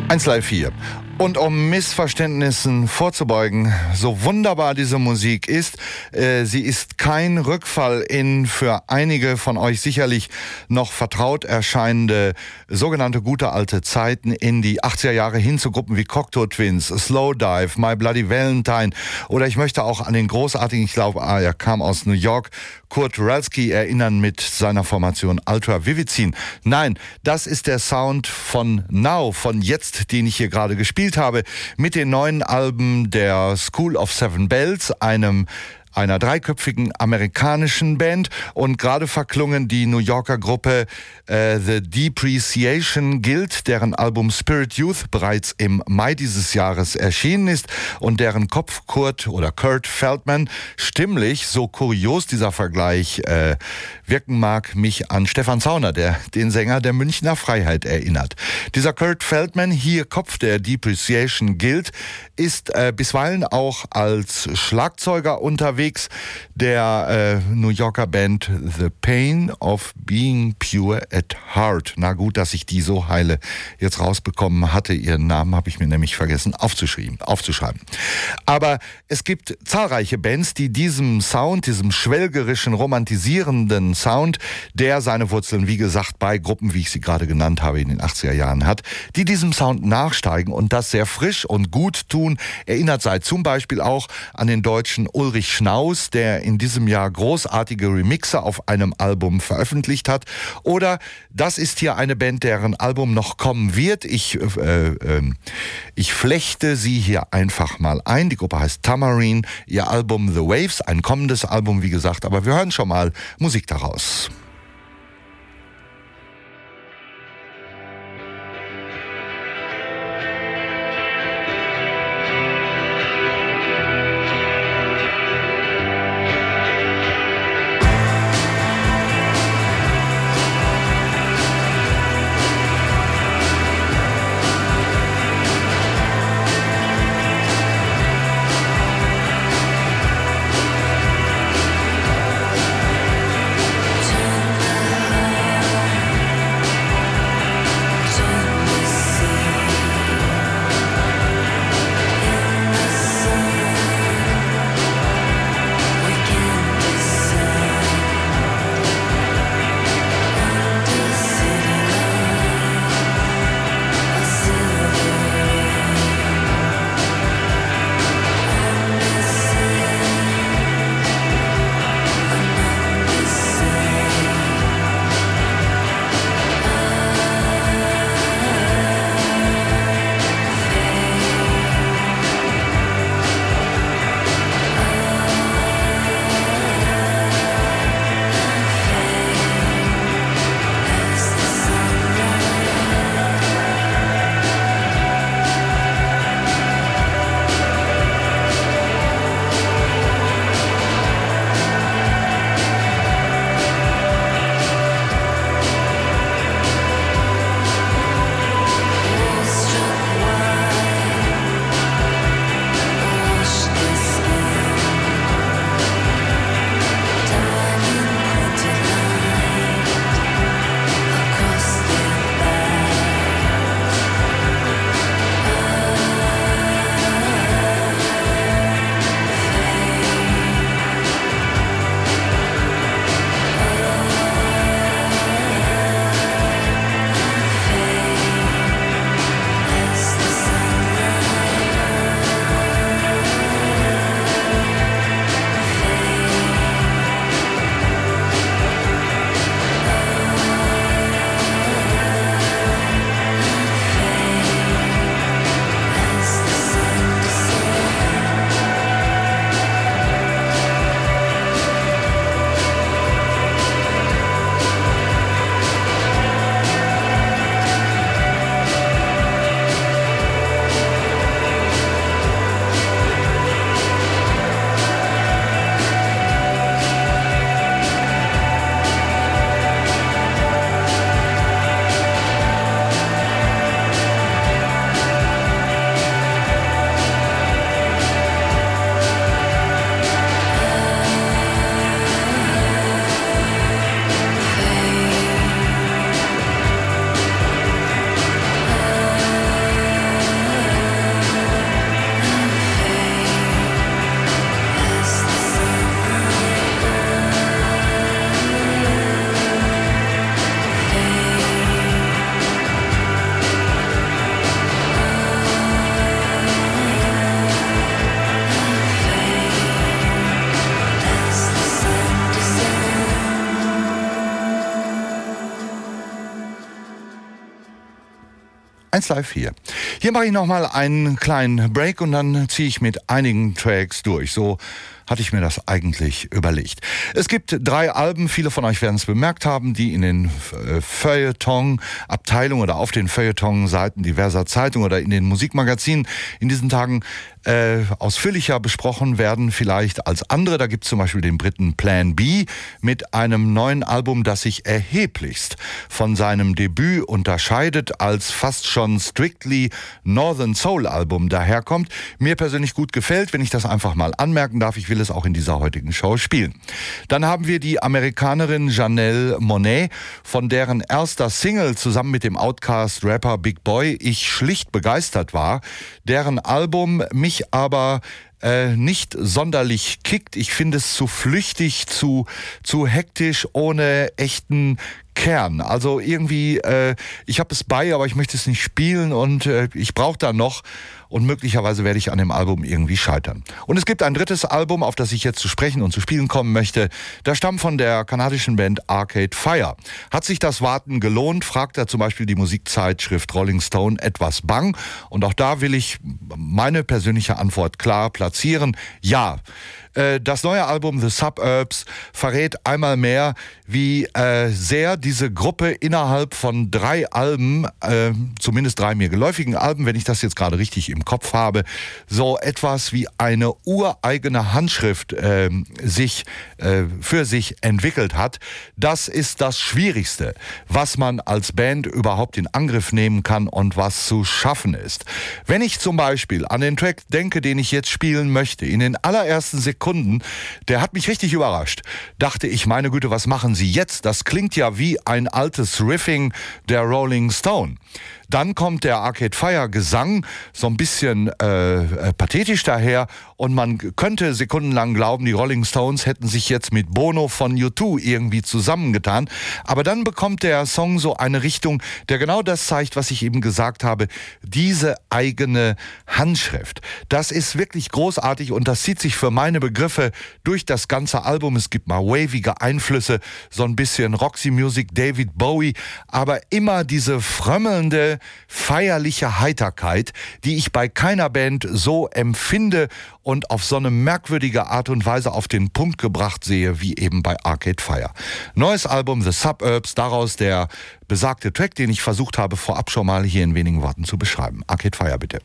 eins Live vier. Und um Missverständnissen vorzubeugen, so wunderbar diese Musik ist, äh, sie ist kein Rückfall in für einige von euch sicherlich noch vertraut erscheinende sogenannte gute alte Zeiten in die achtziger Jahre hin zu Gruppen wie Cocteau Twins, Slowdive, My Bloody Valentine oder ich möchte auch an den großartigen, ich glaube, ah, er kam aus New York, Kurt Ralski erinnern mit seiner Formation Ultra Vivicin. Nein, das ist der Sound von Now, von jetzt, den ich hier gerade gespielt habe, mit den neuen Alben der School of Seven Bells, einem einer dreiköpfigen amerikanischen Band und gerade verklungen die New Yorker Gruppe äh, The Depreciation Guild, deren Album Spirit Youth bereits im Mai dieses Jahres erschienen ist und deren Kopf Kurt oder Kurt Feldman stimmlich, so kurios dieser Vergleich äh, wirken mag, mich an Stefan Zauner, der den Sänger der Münchner Freiheit erinnert. Dieser Kurt Feldman, hier Kopf der Depreciation Guild, ist äh, bisweilen auch als Schlagzeuger unterwegs der äh, New Yorker Band The Pain of Being Pure at Heart. Na gut, dass ich die so heile jetzt rausbekommen hatte. Ihren Namen habe ich mir nämlich vergessen aufzuschreiben. aufzuschreiben. Aber es gibt zahlreiche Bands, die diesem Sound, diesem schwelgerischen, romantisierenden Sound, der seine Wurzeln, wie gesagt, bei Gruppen, wie ich sie gerade genannt habe, in den achtziger Jahren hat, die diesem Sound nachsteigen und das sehr frisch und gut tun. Erinnert sei zum Beispiel auch an den deutschen Ulrich Schnaus, der in diesem Jahr großartige Remixe auf einem Album veröffentlicht hat. Oder das ist hier eine Band, deren Album noch kommen wird. Ich, äh, äh, ich flechte sie hier einfach mal ein. Die Gruppe heißt Tamarine, ihr Album The Waves, ein kommendes Album, wie gesagt. Aber wir hören schon mal Musik daraus. Turn eins Live vier. Hier mache ich nochmal einen kleinen Break und dann ziehe ich mit einigen Tracks durch. So hatte ich mir das eigentlich überlegt. Es gibt drei Alben, viele von euch werden es bemerkt haben, die in den äh, Feuilleton-Abteilungen oder auf den Feuilleton-Seiten diverser Zeitungen oder in den Musikmagazinen in diesen Tagen äh, ausführlicher besprochen werden vielleicht als andere. Da gibt es zum Beispiel den Briten Plan B mit einem neuen Album, das sich erheblichst von seinem Debüt unterscheidet, als fast schon strictly Northern Soul Album daherkommt. Mir persönlich gut gefällt, wenn ich das einfach mal anmerken darf. Ich will es auch in dieser heutigen Show spielen. Dann haben wir die Amerikanerin Janelle Monáe, von deren erster Single zusammen mit dem Outkast-Rapper Big Boy ich schlicht begeistert war, deren Album mich aber äh, nicht sonderlich kickt. Ich finde es zu flüchtig, zu, zu hektisch, ohne echten Kern. Also irgendwie, äh, ich habe es bei, aber ich möchte es nicht spielen und äh, ich brauche da noch und möglicherweise werde ich an dem Album irgendwie scheitern. Und es gibt ein drittes Album, auf das ich jetzt zu sprechen und zu spielen kommen möchte. Das stammt von der kanadischen Band Arcade Fire. Hat sich das Warten gelohnt, fragt er zum Beispiel die Musikzeitschrift Rolling Stone etwas bang. Und auch da will ich meine persönliche Antwort klar platzieren. Ja. Das neue Album The Suburbs verrät einmal mehr, wie äh, sehr diese Gruppe innerhalb von drei Alben, äh, zumindest drei mir geläufigen Alben, wenn ich das jetzt gerade richtig im Kopf habe, so etwas wie eine ureigene Handschrift äh, sich äh, für sich entwickelt hat. Das ist das Schwierigste, was man als Band überhaupt in Angriff nehmen kann und was zu schaffen ist. Wenn ich zum Beispiel an den Track denke, den ich jetzt spielen möchte, in den allerersten Sekunden, der hat mich richtig überrascht. Dachte ich, meine Güte, was machen Sie jetzt? Das klingt ja wie ein altes Riffing der Rolling Stone. Dann kommt der Arcade Fire Gesang, so ein bisschen äh, pathetisch daher und man könnte sekundenlang glauben, die Rolling Stones hätten sich jetzt mit Bono von U zwei irgendwie zusammengetan. Aber dann bekommt der Song so eine Richtung, der genau das zeigt, was ich eben gesagt habe, diese eigene Handschrift. Das ist wirklich großartig und das zieht sich für meine Begriffe durch das ganze Album. Es gibt mal wavige Einflüsse, so ein bisschen Roxy Music, David Bowie, aber immer diese frömmelnde, feierliche Heiterkeit, die ich bei keiner Band so empfinde und auf so eine merkwürdige Art und Weise auf den Punkt gebracht sehe, wie eben bei Arcade Fire. Neues Album The Suburbs, daraus der besagte Track, den ich versucht habe, vorab schon mal hier in wenigen Worten zu beschreiben. Arcade Fire, bitte.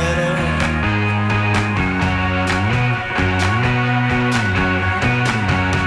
Better.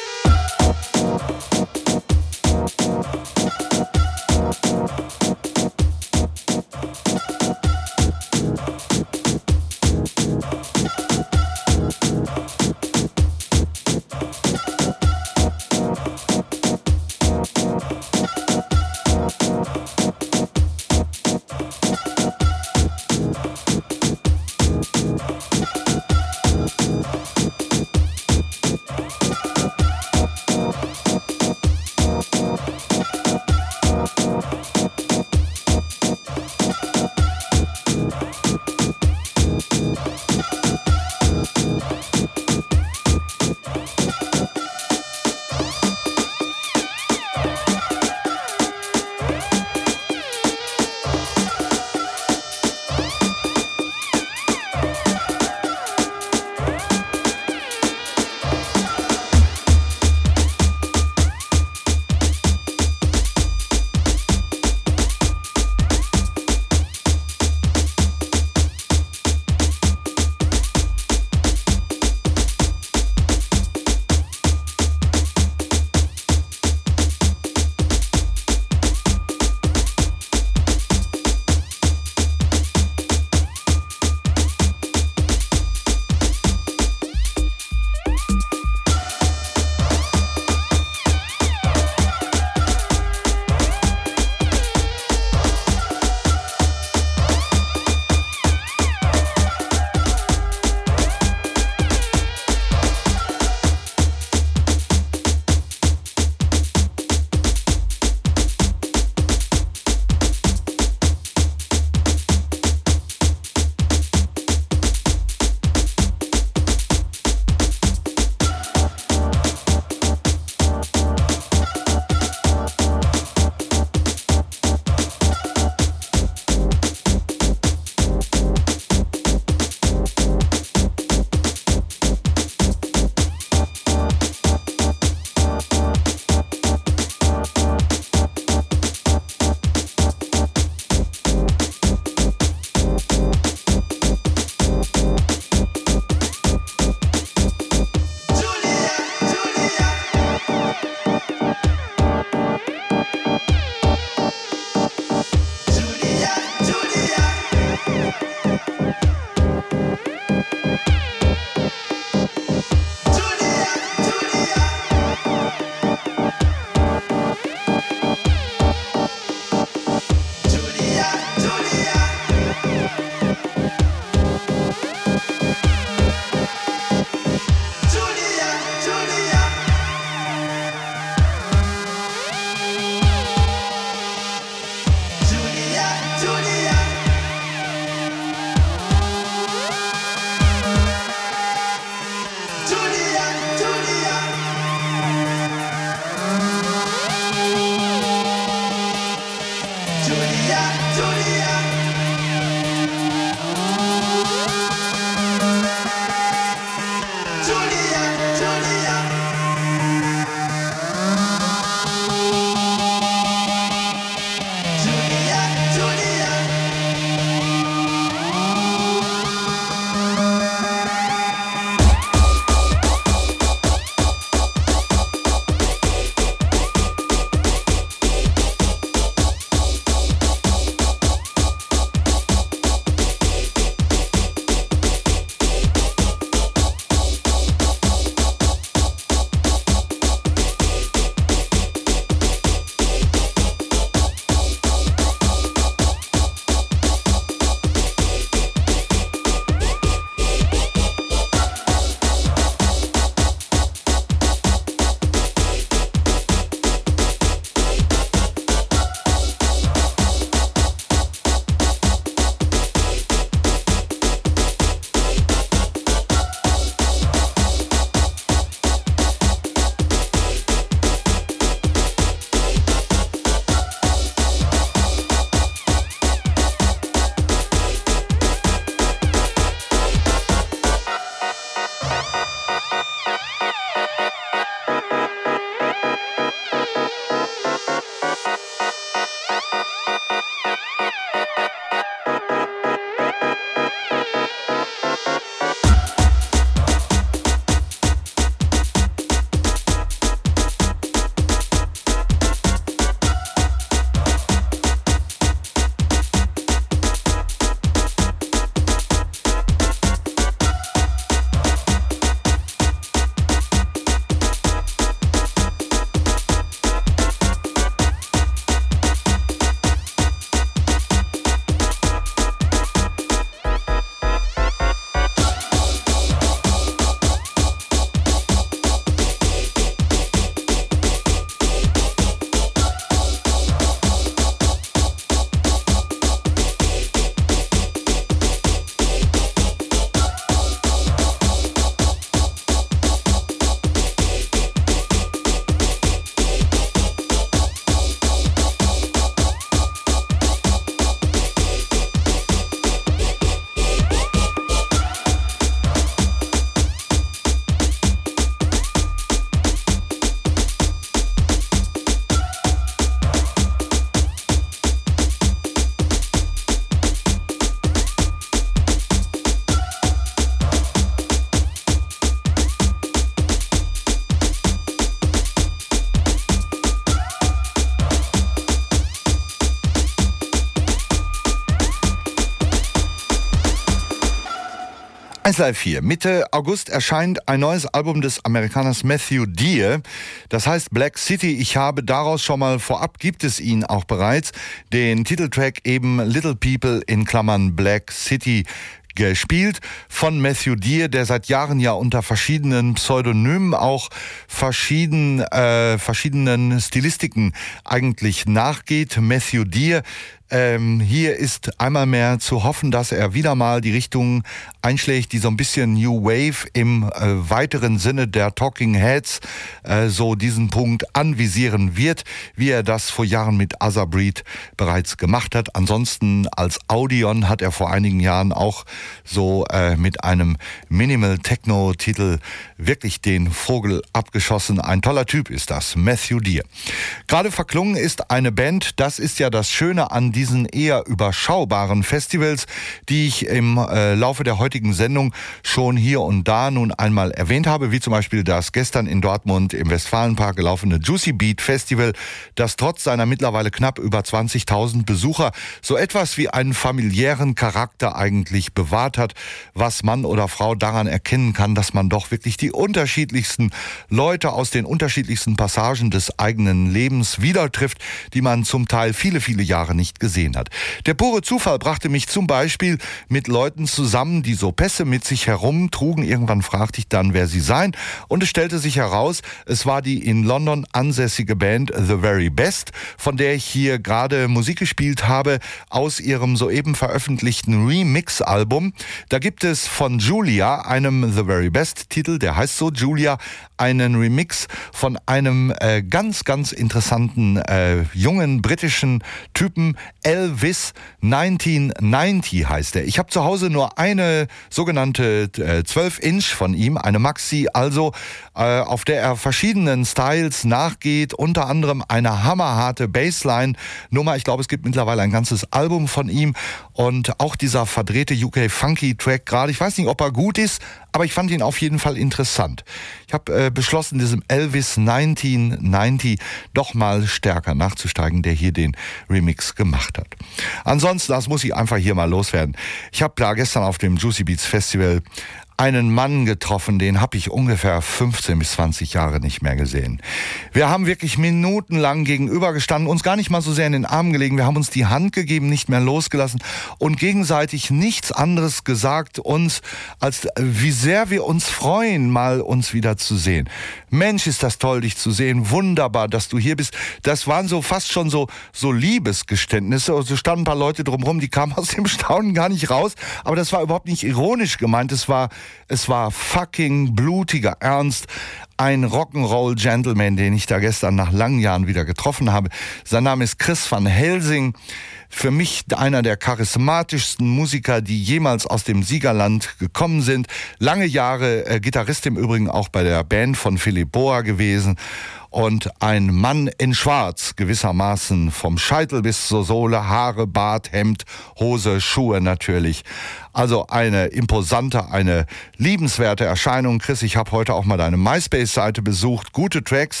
eins Live vier. Mitte August erscheint ein neues Album des Amerikaners Matthew Dear. Das heißt Black City. Ich habe daraus schon mal vorab, gibt es ihn auch bereits, den Titeltrack eben Little People in Klammern Black City gespielt von Matthew Dear, der seit Jahren ja unter verschiedenen Pseudonymen auch verschieden, äh, verschiedenen Stilistiken eigentlich nachgeht. Matthew Dear. Ähm, hier ist einmal mehr zu hoffen, dass er wieder mal die Richtung einschlägt, die so ein bisschen New Wave im äh, weiteren Sinne der Talking Heads äh, so diesen Punkt anvisieren wird, wie er das vor Jahren mit Other Breed bereits gemacht hat. Ansonsten als Audion hat er vor einigen Jahren auch so äh, mit einem Minimal Techno Titel wirklich den Vogel abgeschossen. Ein toller Typ ist das, Matthew Dear. Gerade verklungen ist eine Band, das ist ja das Schöne an diesen eher überschaubaren Festivals, die ich im äh, Laufe der heutigen Sendung schon hier und da nun einmal erwähnt habe, wie zum Beispiel das gestern in Dortmund im Westfalenpark gelaufene Juicy Beat Festival, das trotz seiner mittlerweile knapp über zwanzigtausend Besucher so etwas wie einen familiären Charakter eigentlich bewahrt hat, was Mann oder Frau daran erkennen kann, dass man doch wirklich die unterschiedlichsten Leute aus den unterschiedlichsten Passagen des eigenen Lebens wieder trifft, die man zum Teil viele, viele Jahre nicht gesehen hat. Der pure Zufall brachte mich zum Beispiel mit Leuten zusammen, die so Pässe mit sich herumtrugen. Irgendwann fragte ich dann, wer sie seien, und es stellte sich heraus, es war die in London ansässige Band The Very Best, von der ich hier gerade Musik gespielt habe, aus ihrem soeben veröffentlichten Remix-Album. Da gibt es von Julia, einem The Very Best Titel, der heißt so Julia, einen Remix von einem äh, ganz, ganz interessanten äh, jungen britischen Typen, Elvis neunzehnhundertneunzig heißt er. Ich habe zu Hause nur eine sogenannte äh, zwölf Inch von ihm, eine Maxi, also äh, auf der er verschiedenen Styles nachgeht, unter anderem eine hammerharte Bassline-Nummer. Ich glaube, es gibt mittlerweile ein ganzes Album von ihm und auch dieser verdrehte U K-Funky-Track gerade. Ich weiß nicht, ob er gut ist, aber ich fand ihn auf jeden Fall interessant. Ich habe äh, beschlossen, diesem Elvis neunzehnhundertneunzig doch mal stärker nachzusteigen, der hier den Remix gemacht hat. Ansonsten, das muss ich einfach hier mal loswerden. Ich habe da gestern auf dem Juicy Beats Festival einen Mann getroffen, den habe ich ungefähr fünfzehn bis zwanzig Jahre nicht mehr gesehen. Wir haben wirklich minutenlang gegenübergestanden, uns gar nicht mal so sehr in den Armen gelegen, wir haben uns die Hand gegeben, nicht mehr losgelassen und gegenseitig nichts anderes gesagt uns, als wie sehr wir uns freuen, mal uns wieder zu sehen. Mensch, ist das toll, dich zu sehen, wunderbar, dass du hier bist. Das waren so fast schon so, so Liebesgeständnisse, also standen ein paar Leute drumherum, die kamen aus dem Staunen gar nicht raus, aber das war überhaupt nicht ironisch gemeint, es war Es war fucking blutiger Ernst. Ein Rock'n'Roll-Gentleman, den ich da gestern nach langen Jahren wieder getroffen habe. Sein Name ist Chris van Helsing. Für mich einer der charismatischsten Musiker, die jemals aus dem Siegerland gekommen sind. Lange Jahre äh, Gitarrist im Übrigen auch bei der Band von Philipp Boa gewesen. Und ein Mann in Schwarz, gewissermaßen vom Scheitel bis zur Sohle, Haare, Bart, Hemd, Hose, Schuhe natürlich. Also eine imposante, eine liebenswerte Erscheinung. Chris, ich habe heute auch mal deine MySpace-Seite besucht. Gute Tracks.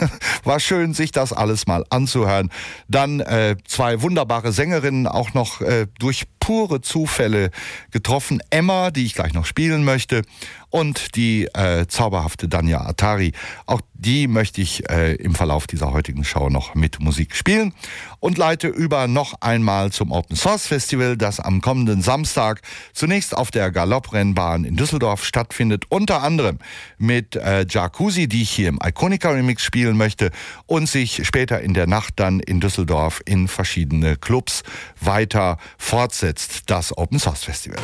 War schön, sich das alles mal anzuhören. Dann äh, zwei wunderbare Sängerinnen, auch noch äh, durch pure Zufälle getroffen. Emma, die ich gleich noch spielen möchte, und die äh, zauberhafte Danja Atari. Auch die möchte ich äh, im Verlauf dieser heutigen Show noch mit Musik spielen und leite über noch einmal zum Open Source Festival, das am kommenden Samstag zunächst auf der Galopprennbahn in Düsseldorf stattfindet, unter anderem mit äh, Jacuzzi, die ich hier im Iconica Remix spielen möchte, und sich später in der Nacht dann in Düsseldorf in verschiedene Clubs weiter fortsetzt, das Open Source Festival.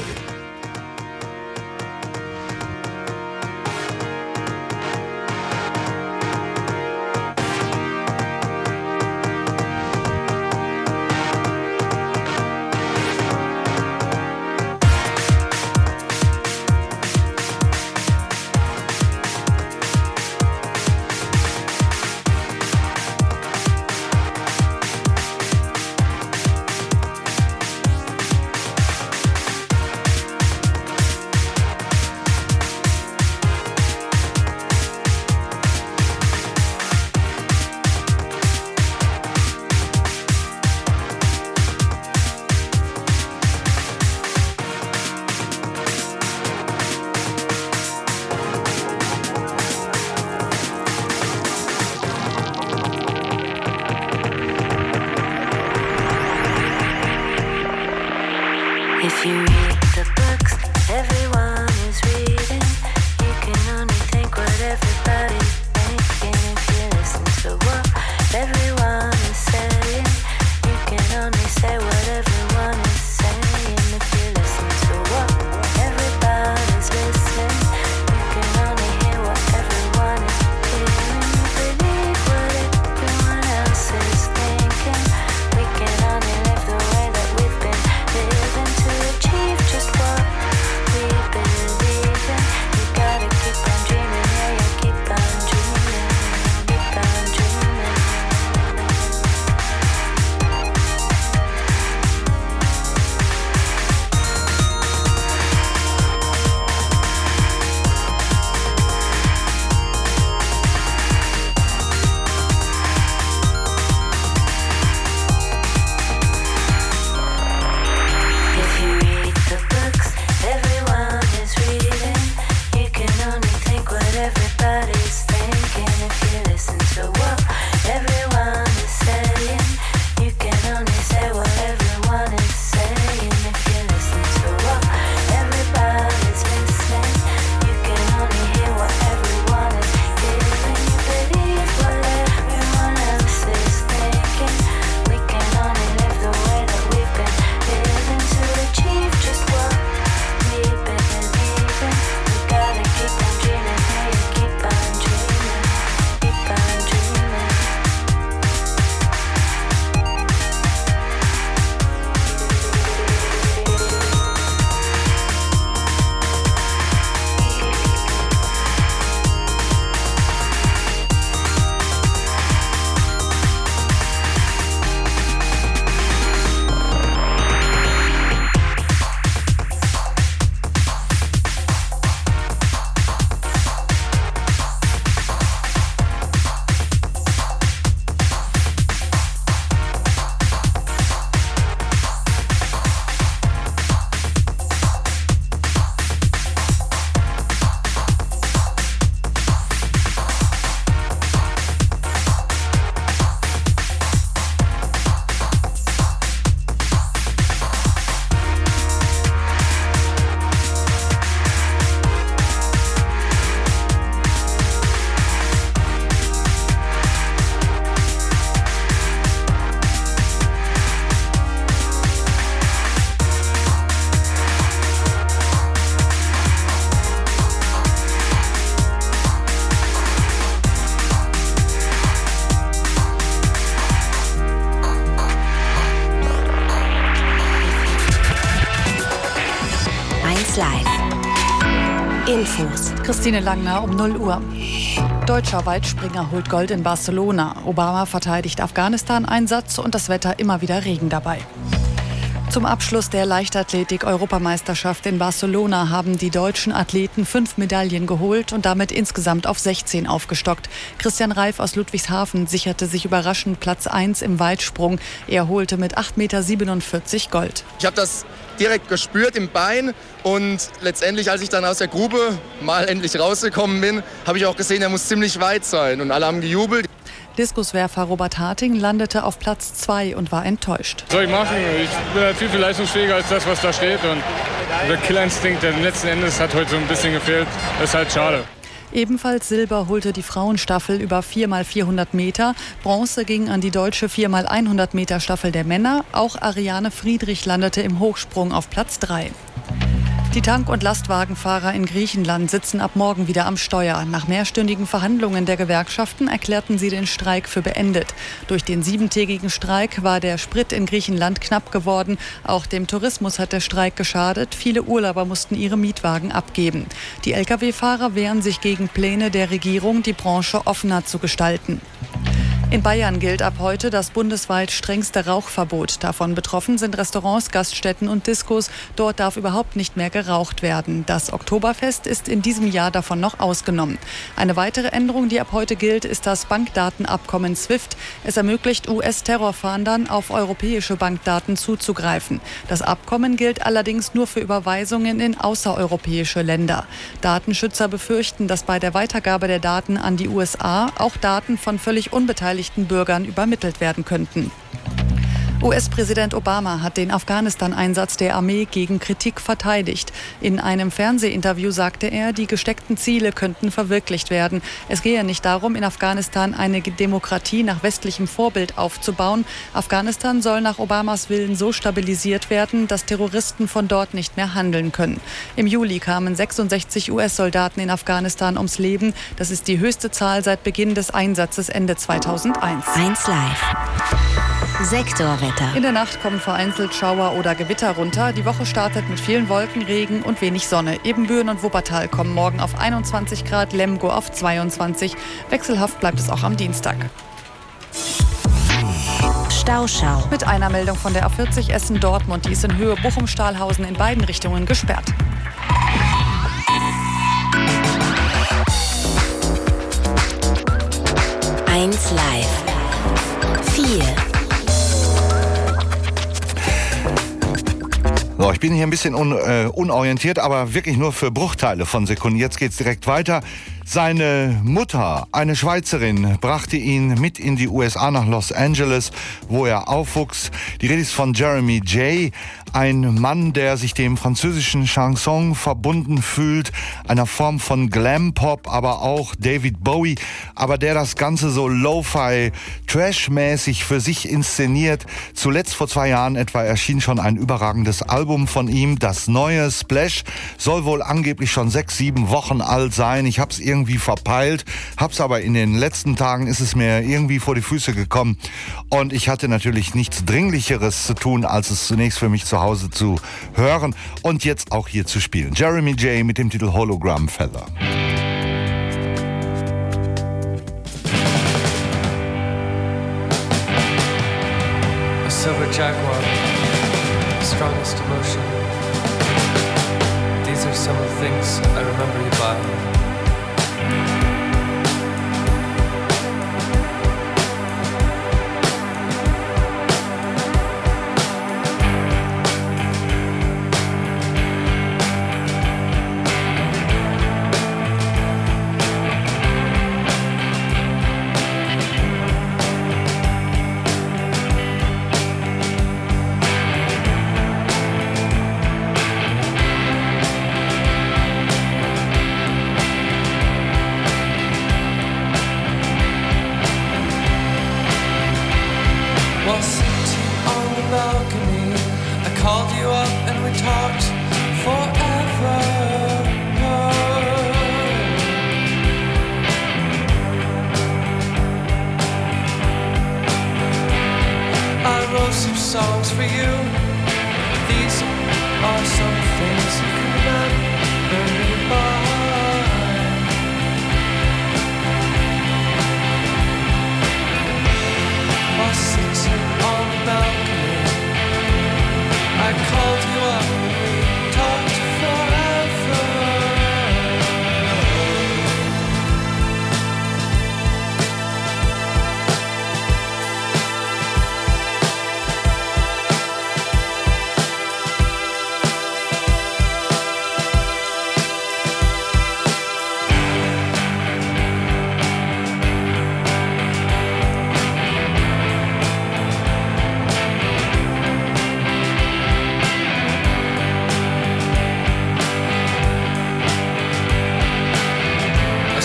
Infos. Christine Langner um null Uhr. Deutscher Weitspringer holt Gold in Barcelona. Obama verteidigt Afghanistan-Einsatz und das Wetter immer wieder Regen dabei. Zum Abschluss der Leichtathletik-Europameisterschaft in Barcelona haben die deutschen Athleten fünf Medaillen geholt und damit insgesamt auf sechzehn aufgestockt. Christian Reif aus Ludwigshafen sicherte sich überraschend Platz eins im Weitsprung. Er holte mit acht Komma siebenundvierzig Meter Gold. Ich habe das direkt gespürt im Bein und letztendlich, als ich dann aus der Grube mal endlich rausgekommen bin, habe ich auch gesehen, er muss ziemlich weit sein und alle haben gejubelt. Diskuswerfer Robert Harting landete auf Platz zwei und war enttäuscht. Was soll ich machen? Ich bin halt viel, viel leistungsfähiger als das, was da steht. Und der Killerinstinkt, der letzten Endes hat heute so ein bisschen gefehlt. Das ist halt schade. Ebenfalls Silber holte die Frauenstaffel über vier mal vierhundert Meter. Bronze ging an die deutsche vier mal hundert Meter Staffel der Männer. Auch Ariane Friedrich landete im Hochsprung auf Platz drei. Die Tank- und Lastwagenfahrer in Griechenland sitzen ab morgen wieder am Steuer. Nach mehrstündigen Verhandlungen der Gewerkschaften erklärten sie den Streik für beendet. Durch den siebentägigen Streik war der Sprit in Griechenland knapp geworden. Auch dem Tourismus hat der Streik geschadet. Viele Urlauber mussten ihre Mietwagen abgeben. Die L K W-Fahrer wehren sich gegen Pläne der Regierung, die Branche offener zu gestalten. In Bayern gilt ab heute das bundesweit strengste Rauchverbot. Davon betroffen sind Restaurants, Gaststätten und Diskos. Dort darf überhaupt nicht mehr geraucht werden. Das Oktoberfest ist in diesem Jahr davon noch ausgenommen. Eine weitere Änderung, die ab heute gilt, ist das Bankdatenabkommen SWIFT. Es ermöglicht U S-Terrorfahndern, auf europäische Bankdaten zuzugreifen. Das Abkommen gilt allerdings nur für Überweisungen in außereuropäische Länder. Datenschützer befürchten, dass bei der Weitergabe der Daten an die U S A auch Daten von völlig unbeteiligten Bürgern übermittelt werden könnten. U S-Präsident Obama hat den Afghanistan-Einsatz der Armee gegen Kritik verteidigt. In einem Fernsehinterview sagte er, die gesteckten Ziele könnten verwirklicht werden. Es gehe nicht darum, in Afghanistan eine Demokratie nach westlichem Vorbild aufzubauen. Afghanistan soll nach Obamas Willen so stabilisiert werden, dass Terroristen von dort nicht mehr handeln können. Im Juli kamen sechsundsechzig U S-Soldaten in Afghanistan ums Leben. Das ist die höchste Zahl seit Beginn des Einsatzes Ende zweitausendeins. eins Live. Sektorwetter. In der Nacht kommen vereinzelt Schauer oder Gewitter runter. Die Woche startet mit vielen Wolken, Regen und wenig Sonne. Ebenbüren und Wuppertal kommen morgen auf einundzwanzig Grad, Lemgo auf zweiundzwanzig. Wechselhaft bleibt es auch am Dienstag. Stauschau. Mit einer Meldung von der A vierzig Essen-Dortmund. Die ist in Höhe Bochum-Stahlhausen in beiden Richtungen gesperrt. eins Live. vier. So, ich bin hier ein bisschen un, äh, unorientiert, aber wirklich nur für Bruchteile von Sekunden. Jetzt geht's direkt weiter. Seine Mutter, eine Schweizerin, brachte ihn mit in die U S A nach Los Angeles, wo er aufwuchs. Die Rede ist von Jeremy Jay, ein Mann, der sich dem französischen Chanson verbunden fühlt, einer Form von Glam-Pop, aber auch David Bowie, aber der das Ganze so Lo-Fi, Trash-mäßig für sich inszeniert. Zuletzt vor zwei Jahren etwa erschien schon ein überragendes Album von ihm. Das neue Splash soll wohl angeblich schon sechs, sieben Wochen alt sein. Ich hab's irgendwie verpeilt, hab's aber in den letzten Tagen ist es mir irgendwie vor die Füße gekommen und ich hatte natürlich nichts Dringlicheres zu tun, als es zunächst für mich zu Hause zu hören und jetzt auch hier zu spielen. Jeremy Jay mit dem Titel Hologram Feather. A silver jaguar, strongest emotion. These are some of the things I remember you by. songs for you. These are some things you can remember me by.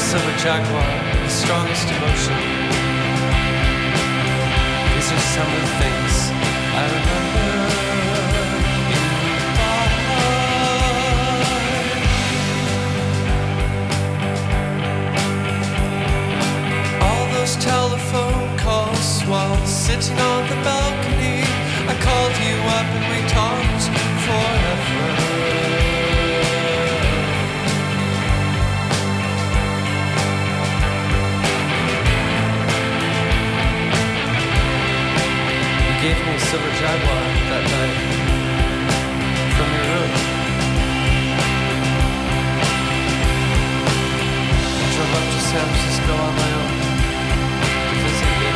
silver jaguar, the strongest emotion. These are some of the things I remember in my heart. All those telephone calls while sitting on the balcony, I called you up and we talked forever. You gave me a silver jaguar that night from your room. I drove up to San Francisco on my own to visit you.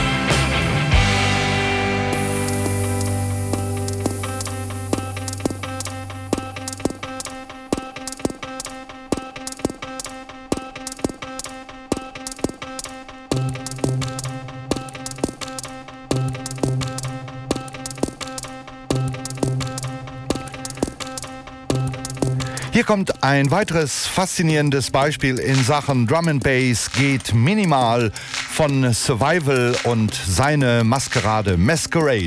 Hier kommt ein weiteres faszinierendes Beispiel in Sachen Drum and Bass, geht minimal von Survival und seine Maskerade Masquerade.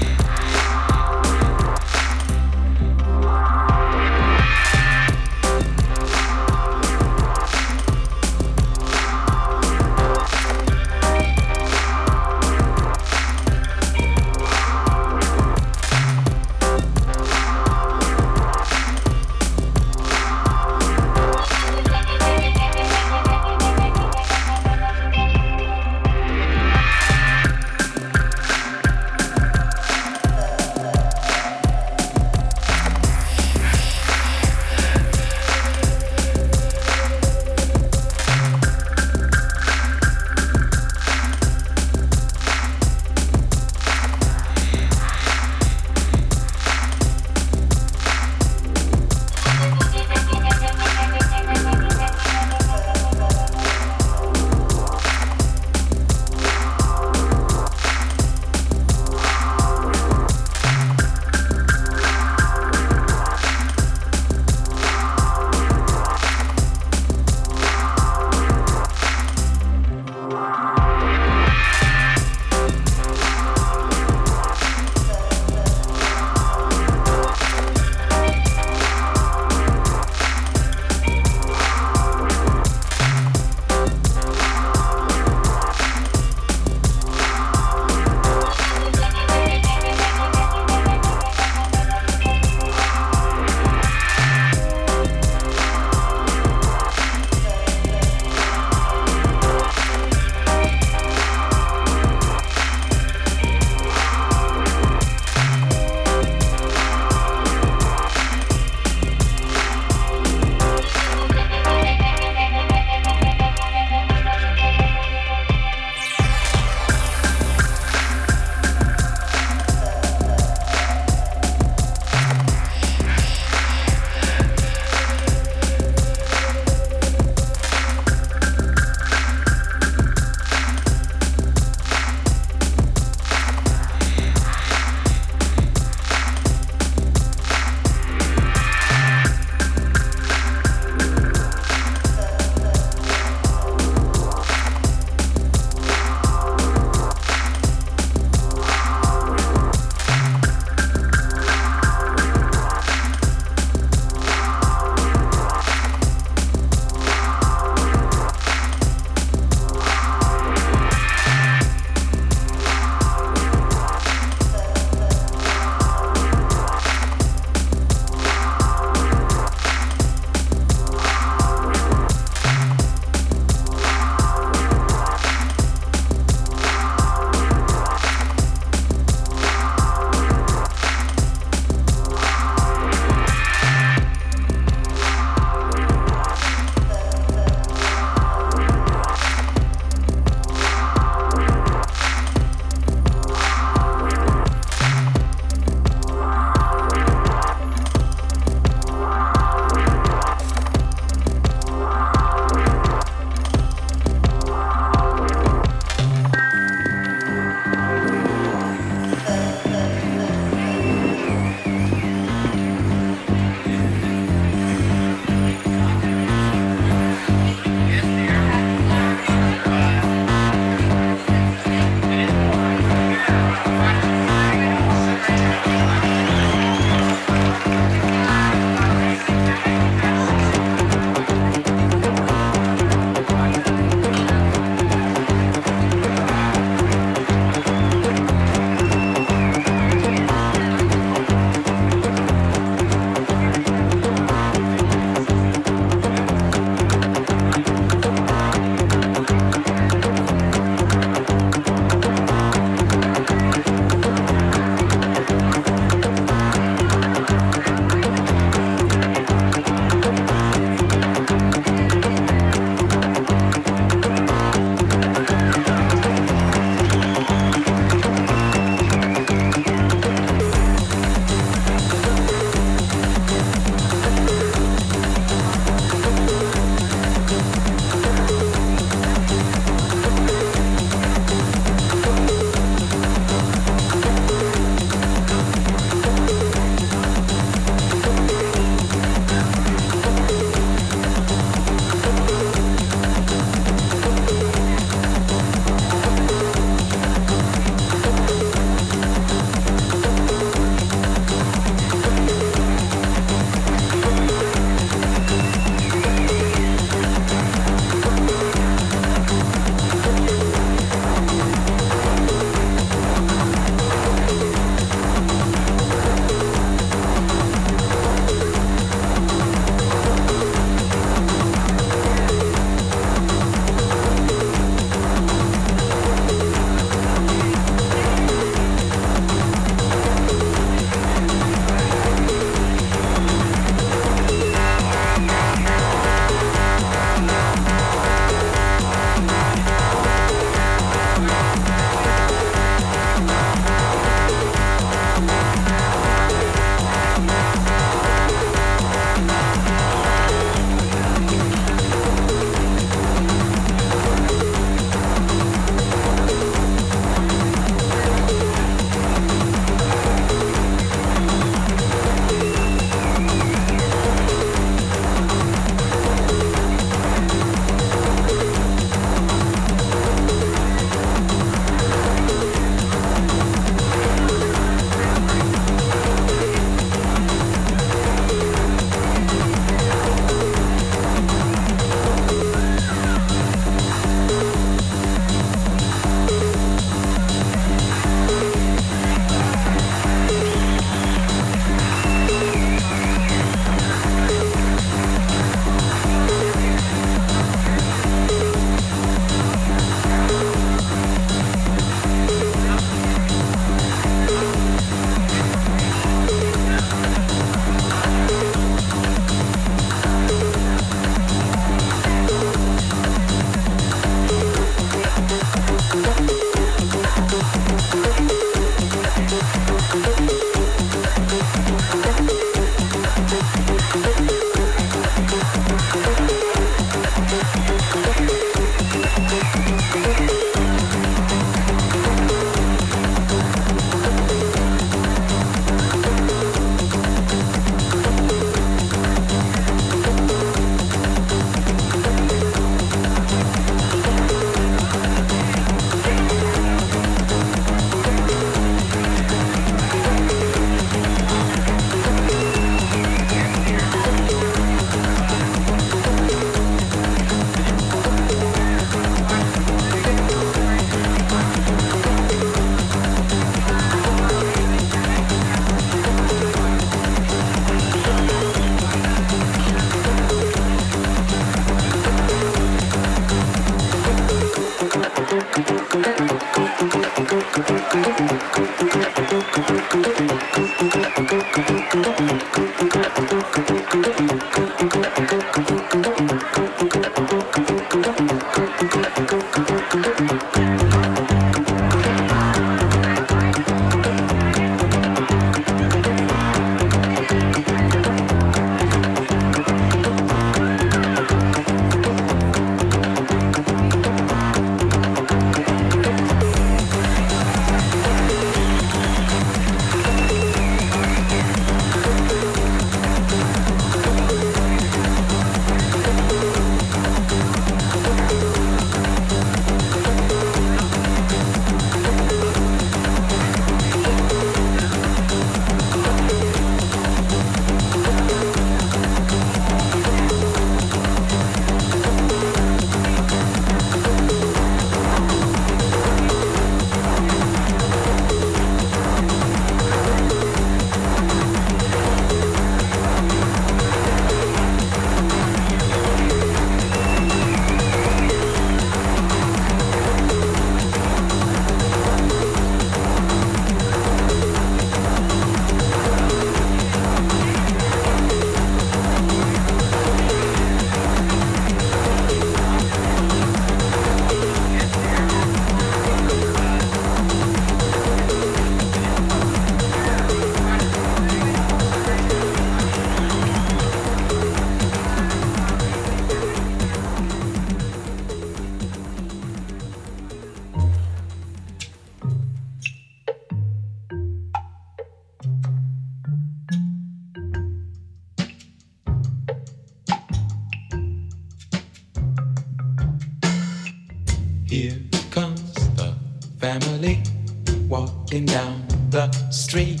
Here comes the family walking down the street,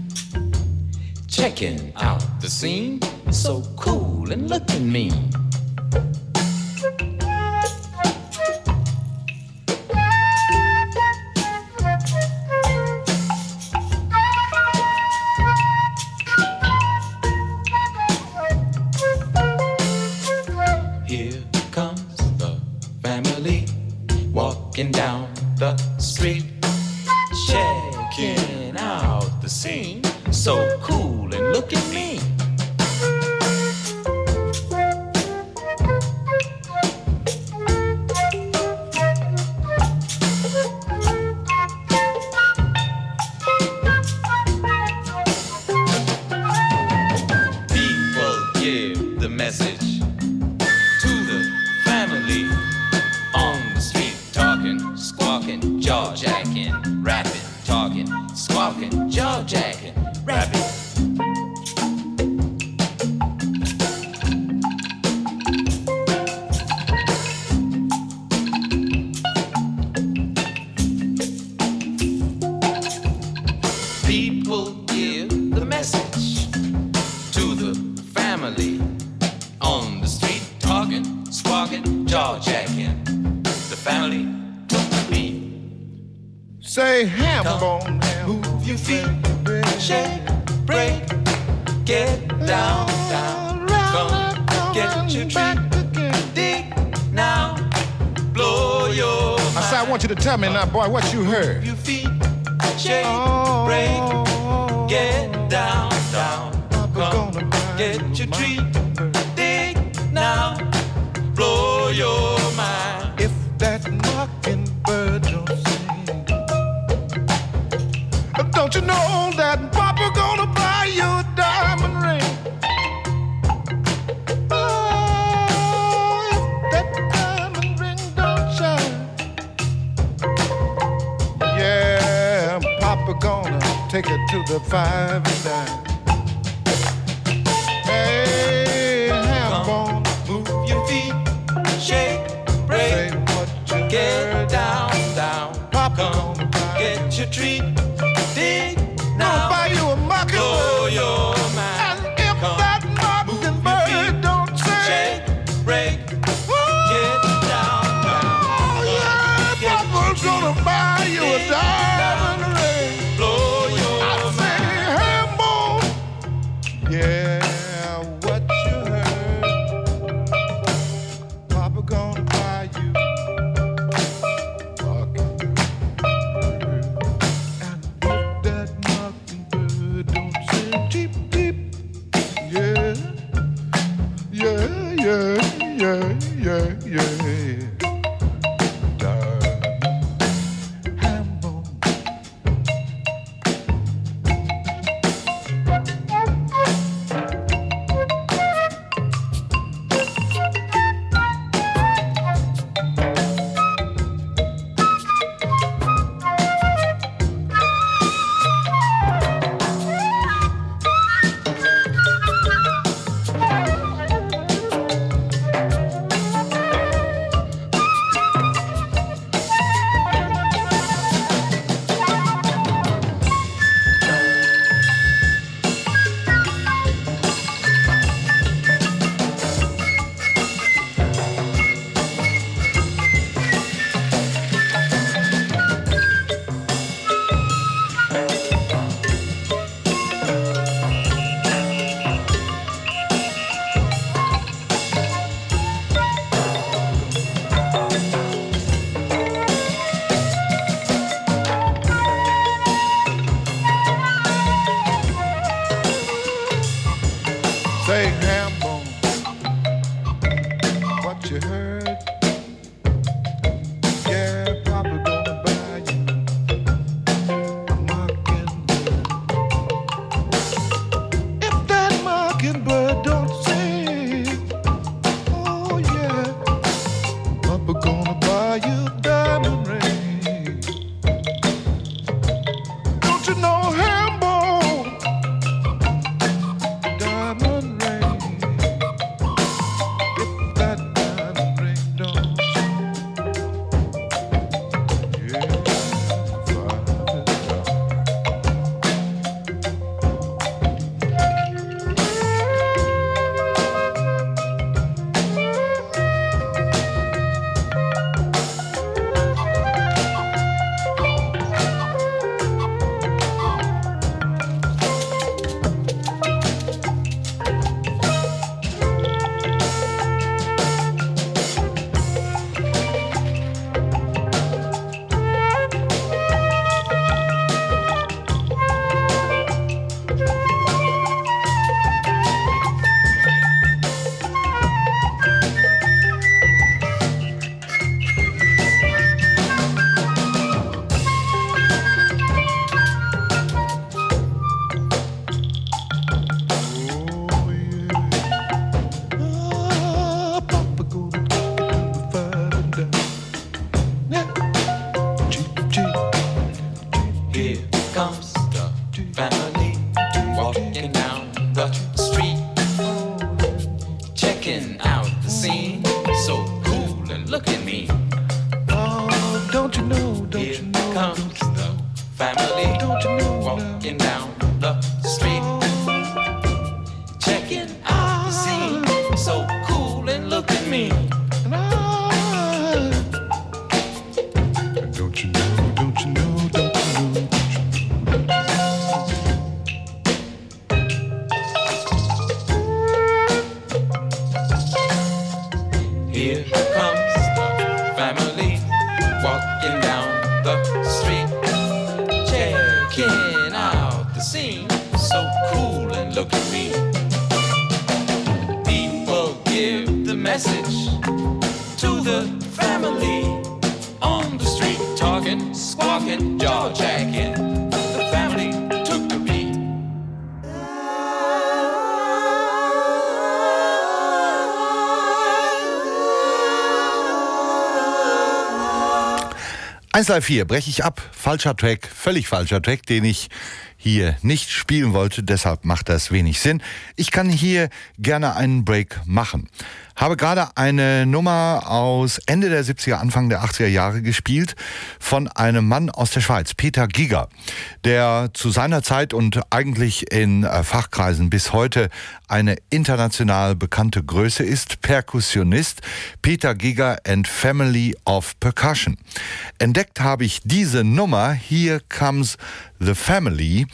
checking out the scene, so cool and looking mean. Here comes the family walking down the street, checking out the scene, so cool and looking mean. People give the message to the family on the street, talking, squawking, jaw-jacking, rapping, talking, squawking, jaw-jacking, rapping. People give the message to the family on the street, talking, squawking, jaw-jacking. The family took me. Say ham bone, move your feet, shake, break, get down, down, come, get your treat, dig now, blow your mind. I said I want you to tell me now, boy, what you heard. Your feet, shake, break, get down, down, come, get your treat, dig now, blow your mind. If that mockingbird don't sing, don't you know that Papa gonna buy you a diamond ring? Oh, if that diamond ring don't shine, yeah, Papa gonna take it to the five and dime. Hey, ham bone, move your feet, shake, break, get down, down, come, get your treat, dig now, buy you a mockingbird, blow your mind. And if come, that mockingbird don't sing, shake, break, get down, down, oh yeah, Papa's gonna buy you a diamond ring. blow your I say, ham bone, yeah, what you heard, Papa gonna buy you a mockingbird. yeah, yeah, yeah. Say, Hambo, what you heard? Yeah, probably gonna buy you a mockingbird. If that mockingbird don't sing, oh yeah, Papa gonna buy you a diamond ring. Don't you know, Hambo? Diamond ring. If that diamond ring don't sing, yeah, Here comes the family walking down the street, checking out the scene. So cool and looking mean. oh, don't you know, don't Here you know, comes the family don't you know walking down the street, checking out the scene. So cool and looking mean. and I, don't you know, don't you know, don't you know, Here comes the family walking down the street, checking out the scene. So cool and looking mean. People give the message to the family on the street, talking, squawking, jaw jacking. The family took the beat. eins drei vier breche ich ab. Falscher Track, völlig falscher Track, den ich hier nicht spielen wollte. Deshalb macht das wenig Sinn. Ich kann hier gerne einen Break machen. Habe gerade eine Nummer aus Ende der siebziger, Anfang der achtziger Jahre gespielt von einem Mann aus der Schweiz, Peter Giger, der zu seiner Zeit und eigentlich in äh, Fachkreisen bis heute eine international bekannte Größe ist, Perkussionist, Peter Giger and Family of Percussion. Entdeckt habe ich diese Nummer, Here Comes the Family,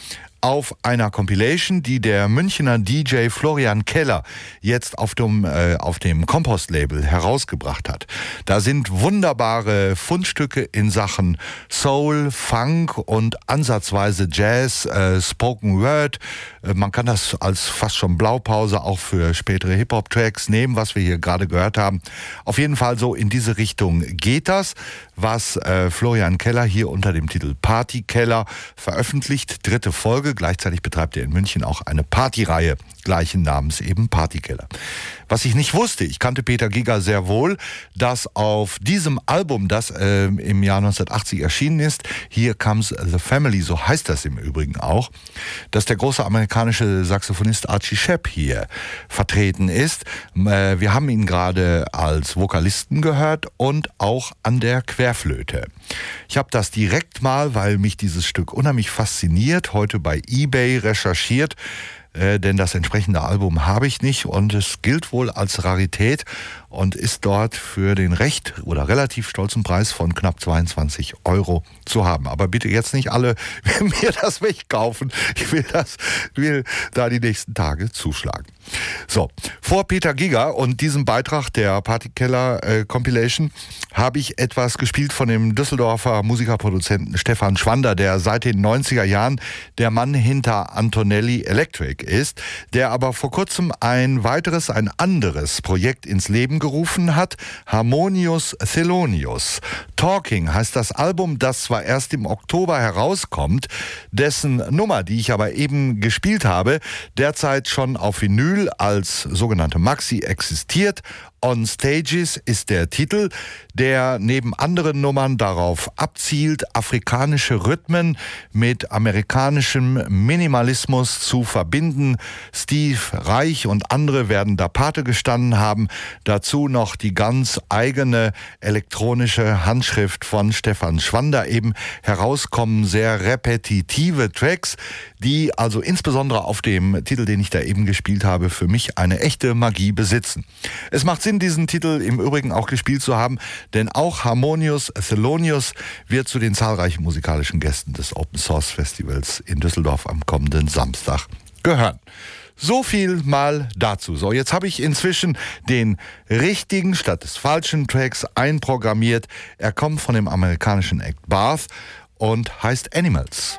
auf einer Compilation, die der Münchner D J Florian Keller jetzt auf dem, äh, auf dem Kompost-Label herausgebracht hat. Da sind wunderbare Fundstücke in Sachen Soul, Funk und ansatzweise Jazz, äh, Spoken Word. Äh, man kann das als fast schon Blaupause auch für spätere Hip-Hop-Tracks nehmen, was wir hier gerade gehört haben. Auf jeden Fall so in diese Richtung geht das, was äh, Florian Keller hier unter dem Titel Party Keller veröffentlicht. Dritte Folge. Gleichzeitig betreibt er in München auch eine Partyreihe gleichen Namens, eben Party Keller. Was ich nicht wusste, ich kannte Peter Giga sehr wohl, dass auf diesem Album, das äh, im Jahr neunzehnhundertachtzig erschienen ist, Here Comes the Family, so heißt das im Übrigen auch, dass der große amerikanische Saxophonist Archie Shepp hier vertreten ist. Äh, wir haben ihn gerade als Vokalisten gehört und auch an der Querflöte. Ich habe das direkt mal, weil mich dieses Stück unheimlich fasziniert, heute bei eBay recherchiert, äh, denn das entsprechende Album habe ich nicht und es gilt wohl als Rarität und ist dort für den recht oder relativ stolzen Preis von knapp zweiundzwanzig Euro zu haben. Aber bitte jetzt nicht alle mir das wegkaufen. Ich will das, will da die nächsten Tage zuschlagen. So, vor Peter Giga und diesem Beitrag der Partykeller äh, Compilation habe ich etwas gespielt von dem Düsseldorfer Musikerproduzenten Stefan Schwander, der seit den neunziger Jahren der Mann hinter Antonelli Electric ist, der aber vor kurzem ein weiteres, ein anderes Projekt ins Leben gerufen hat, Harmonious Thelonious. Talking heißt das Album, das zwar erst im Oktober herauskommt, dessen Nummer, die ich aber eben gespielt habe, derzeit schon auf Vinyl als sogenannte Maxi existiert. On Stages ist der Titel, der neben anderen Nummern darauf abzielt, afrikanische Rhythmen mit amerikanischem Minimalismus zu verbinden. Steve Reich und andere werden da Pate gestanden haben. Dazu noch die ganz eigene elektronische Handschrift von Stefan Schwander. Eben herauskommen sehr repetitive Tracks, die also insbesondere auf dem Titel, den ich da eben gespielt habe, für mich eine echte Magie besitzen. Es macht Sinn, diesen Titel im Übrigen auch gespielt zu haben, denn auch Harmonious Thelonious wird zu den zahlreichen musikalischen Gästen des Open Source Festivals in Düsseldorf am kommenden Samstag gehören. So viel mal dazu. So, jetzt habe ich inzwischen den richtigen statt des falschen Tracks einprogrammiert. Er kommt von dem amerikanischen Act Bath und heißt Animals.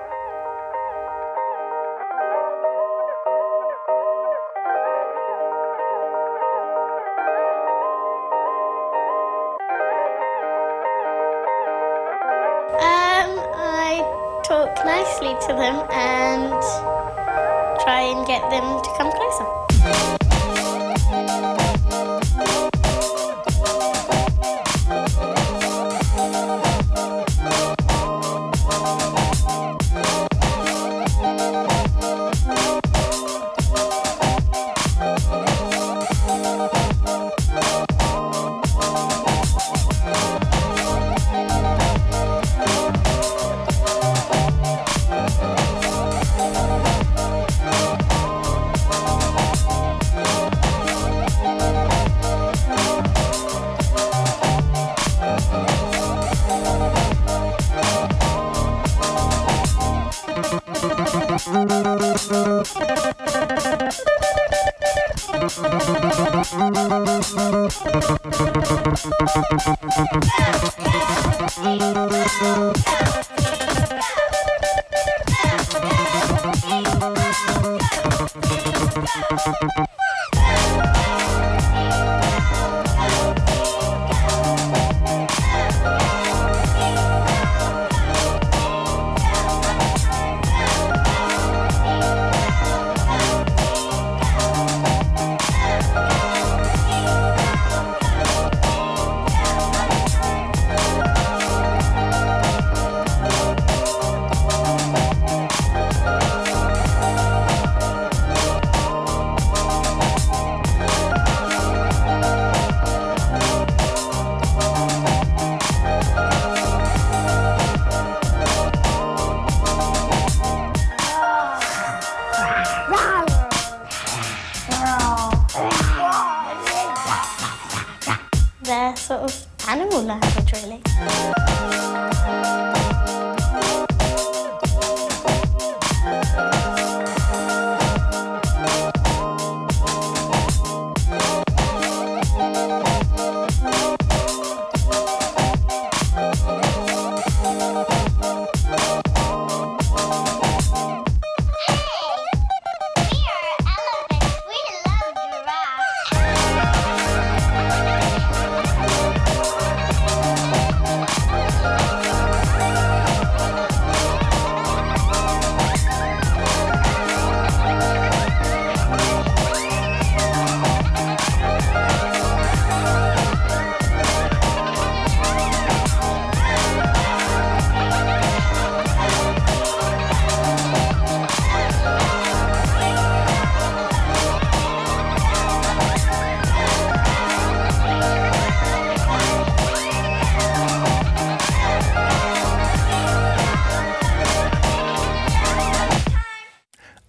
Talk nicely to them and try and get them to come closer. They're sort of animal language, really.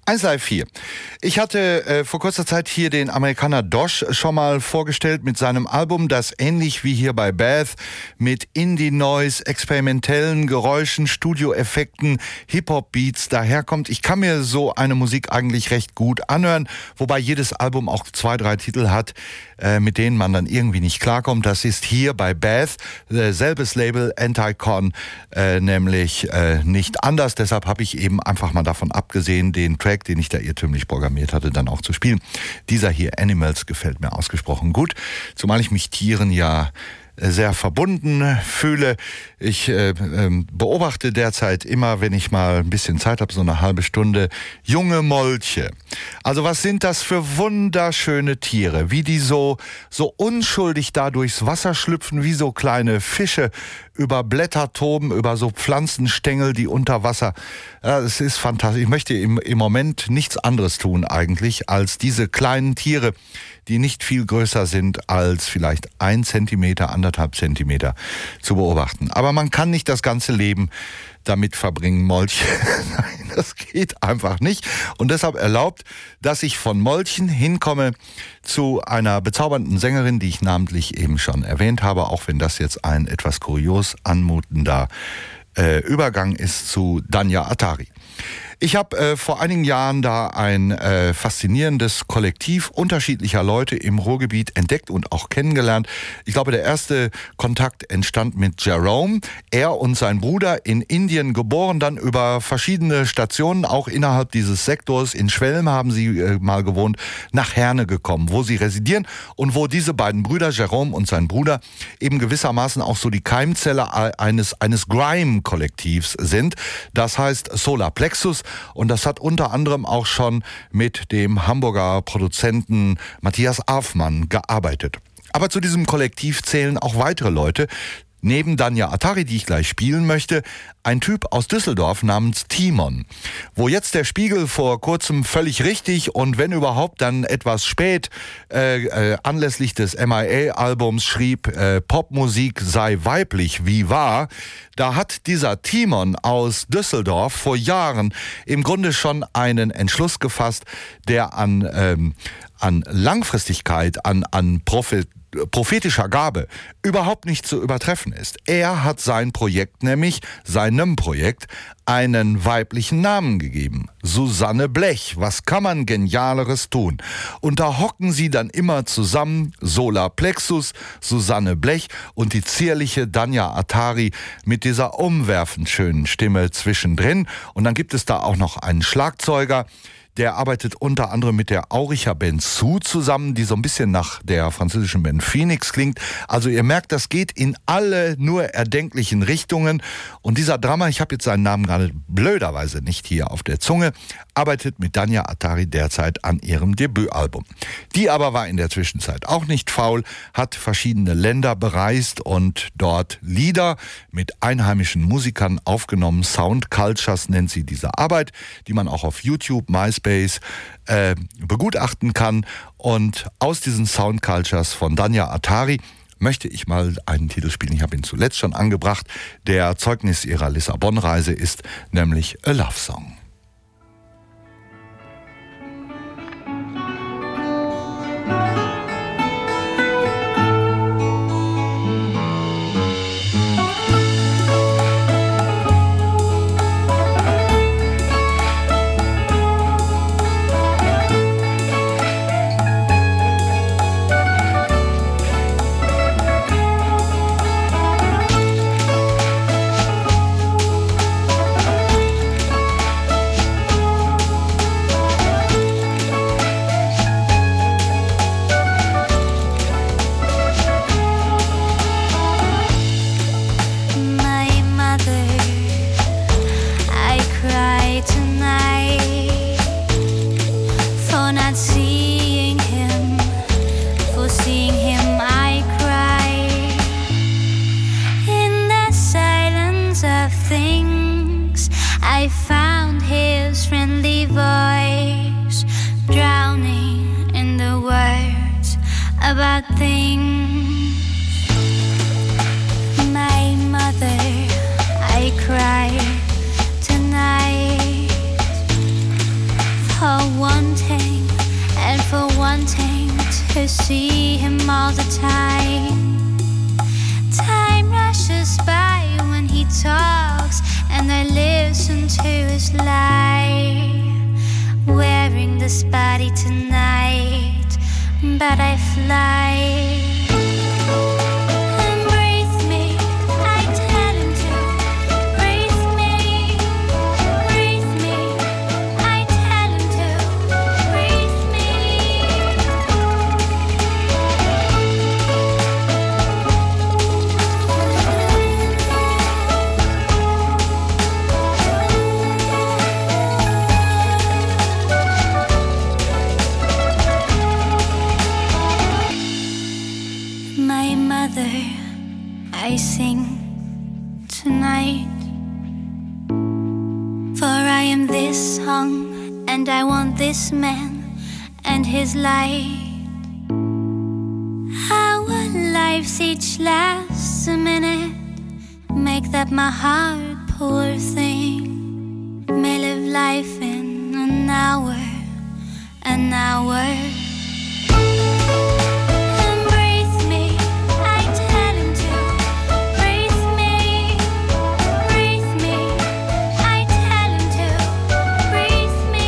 eins Live vier. Ich hatte äh, vor kurzer Zeit hier den Amerikaner Dosh schon mal vorgestellt mit seinem Album, das ähnlich wie hier bei Beth mit Indie-Noise, experimentellen Geräuschen, Studioeffekten, Hip-Hop-Beats daherkommt. Ich kann mir so eine Musik eigentlich recht gut anhören, wobei jedes Album auch zwei, drei Titel hat, äh, mit denen man dann irgendwie nicht klarkommt. Das ist hier bei Beth, äh, selbes Label, Anticon, äh, nämlich äh, nicht anders. Deshalb habe ich eben einfach mal davon abgesehen, den Track, den ich da irrtümlich programmiert hatte, dann auch zu spielen. Dieser hier, Animals, gefällt mir ausgesprochen gut, zumal ich mich Tieren ja sehr verbunden fühle. Ich äh, äh, beobachte derzeit immer, wenn ich mal ein bisschen Zeit habe, so eine halbe Stunde, junge Molche. Also was sind das für wunderschöne Tiere, wie die so, so unschuldig da durchs Wasser schlüpfen, wie so kleine Fische über Blätter toben, über so Pflanzenstängel, die unter Wasser. Ja, es ist fantastisch. Ich möchte im, im Moment nichts anderes tun eigentlich, als diese kleinen Tiere, die nicht viel größer sind als vielleicht ein Zentimeter, anderthalb Zentimeter zu beobachten. Aber man kann nicht das ganze Leben damit verbringen, Molche. Nein, das geht einfach nicht. Und deshalb erlaubt, dass ich von Molchen hinkomme zu einer bezaubernden Sängerin, die ich namentlich eben schon erwähnt habe, auch wenn das jetzt ein etwas kurios anmutender äh, Übergang ist zu Danya Atari. Ich habe äh, vor einigen Jahren da ein äh, faszinierendes Kollektiv unterschiedlicher Leute im Ruhrgebiet entdeckt und auch kennengelernt. Ich glaube, der erste Kontakt entstand mit Jerome. Er und sein Bruder in Indien geboren, dann über verschiedene Stationen, auch innerhalb dieses Sektors. In Schwelm haben sie äh, mal gewohnt, nach Herne gekommen, wo sie residieren und wo diese beiden Brüder, Jerome und sein Bruder, eben gewissermaßen auch so die Keimzelle eines, eines Grime-Kollektivs sind. Das heißt Solar Plexus. Und das hat unter anderem auch schon mit dem Hamburger Produzenten Matthias Afmann gearbeitet. Aber zu diesem Kollektiv zählen auch weitere Leute. Neben Danya Atari, die ich gleich spielen möchte, ein Typ aus Düsseldorf namens Timon. Wo jetzt der Spiegel vor kurzem völlig richtig und wenn überhaupt dann etwas spät äh, äh, anlässlich des M I A-Albums schrieb, äh, Popmusik sei weiblich wie wahr, da hat dieser Timon aus Düsseldorf vor Jahren im Grunde schon einen Entschluss gefasst, der an, ähm, an Langfristigkeit, an, an Profit prophetischer Gabe überhaupt nicht zu übertreffen ist. Er hat sein Projekt, nämlich seinem Projekt, einen weiblichen Namen gegeben. Susanne Blech. Was kann man Genialeres tun? Und da hocken sie dann immer zusammen, Solar Plexus, Susanne Blech und die zierliche Danya Atari mit dieser umwerfend schönen Stimme zwischendrin. Und dann gibt es da auch noch einen Schlagzeuger, der arbeitet unter anderem mit der Auricha Benzu zusammen, die so ein bisschen nach der französischen Band Phoenix klingt. Also ihr merkt, das geht in alle nur erdenklichen Richtungen. Und dieser Drummer, ich habe jetzt seinen Namen gerade blöderweise nicht hier auf der Zunge, arbeitet mit Danya Atari derzeit an ihrem Debütalbum. Die aber war in der Zwischenzeit auch nicht faul, hat verschiedene Länder bereist und dort Lieder mit einheimischen Musikern aufgenommen. Sound Cultures nennt sie diese Arbeit, die man auch auf YouTube, MySpace, Äh, begutachten kann. Und aus diesen Sound Cultures von Danya Atari möchte ich mal einen Titel spielen. Ich habe ihn zuletzt schon angebracht. Der Zeugnis ihrer Lissabon-Reise ist nämlich A Love Song. About things, my mother, I cry tonight. just lie wearing this body tonight, but I fly. Embrace me, I tell him to. Breathe me, breathe me, I tell him to. Breathe me. My mother, I sing tonight, for I am this song, and I want this man and his light. Our lives each lasts a minute, make that my heart, poor thing, may live life in an hour, an hour. Embrace me, I tell him to. Breathe me, breathe me, I tell him to. Breathe me.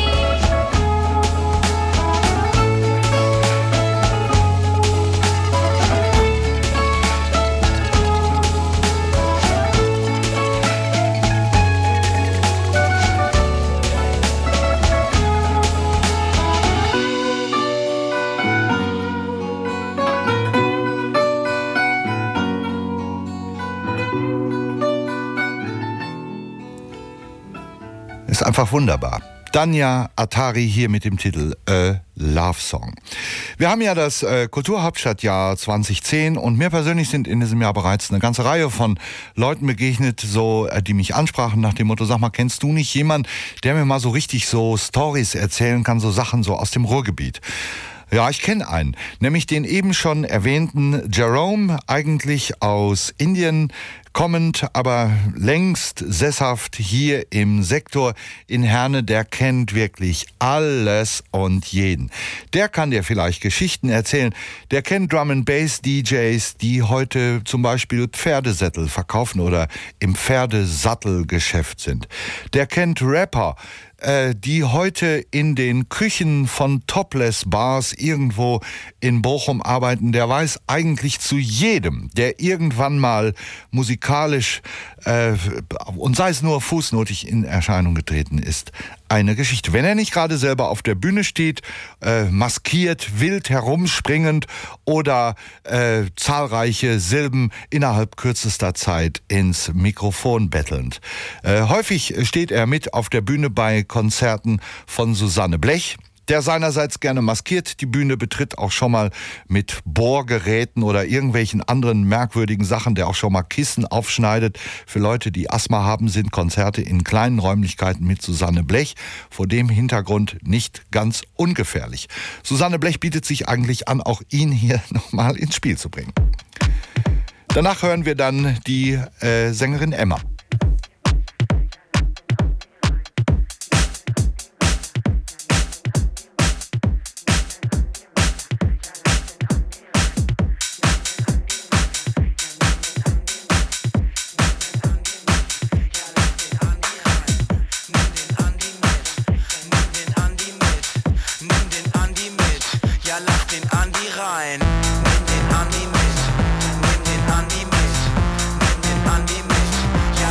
Ist einfach wunderbar. Danya Atari hier mit dem Titel A Love Song. Wir haben ja das äh, Kulturhauptstadtjahr zwanzig zehn und mir persönlich sind in diesem Jahr bereits eine ganze Reihe von Leuten begegnet, so äh, die mich ansprachen nach dem Motto, sag mal, kennst du nicht jemanden, der mir mal so richtig so Storys erzählen kann, so Sachen so aus dem Ruhrgebiet? Ja, ich kenne einen, nämlich den eben schon erwähnten Jerome, eigentlich aus Indien kommend, aber längst sesshaft hier im Sektor in Herne. Der kennt wirklich alles und jeden. Der kann dir vielleicht Geschichten erzählen. Der kennt Drum and Bass D Js, die heute zum Beispiel Pferdesättel verkaufen oder im Pferdesattelgeschäft sind. Der kennt Rapper, die heute in den Küchen von Topless-Bars irgendwo in Bochum arbeiten. Der weiß eigentlich zu jedem, der irgendwann mal musikalisch äh, und sei es nur fußnotig in Erscheinung getreten ist, eine Geschichte. Wenn er nicht gerade selber auf der Bühne steht, äh, maskiert, wild herumspringend oder äh, zahlreiche Silben innerhalb kürzester Zeit ins Mikrofon bettelnd. Äh, häufig steht er mit auf der Bühne bei Konzerten von Susanne Blech, der seinerseits gerne maskiert die Bühne betritt, auch schon mal mit Bohrgeräten oder irgendwelchen anderen merkwürdigen Sachen, der auch schon mal Kissen aufschneidet. Für Leute, die Asthma haben, sind Konzerte in kleinen Räumlichkeiten mit Susanne Blech vor dem Hintergrund nicht ganz ungefährlich. Susanne Blech bietet sich eigentlich an, auch ihn hier nochmal ins Spiel zu bringen. Danach hören wir dann die äh, Sängerin Emma. Ja,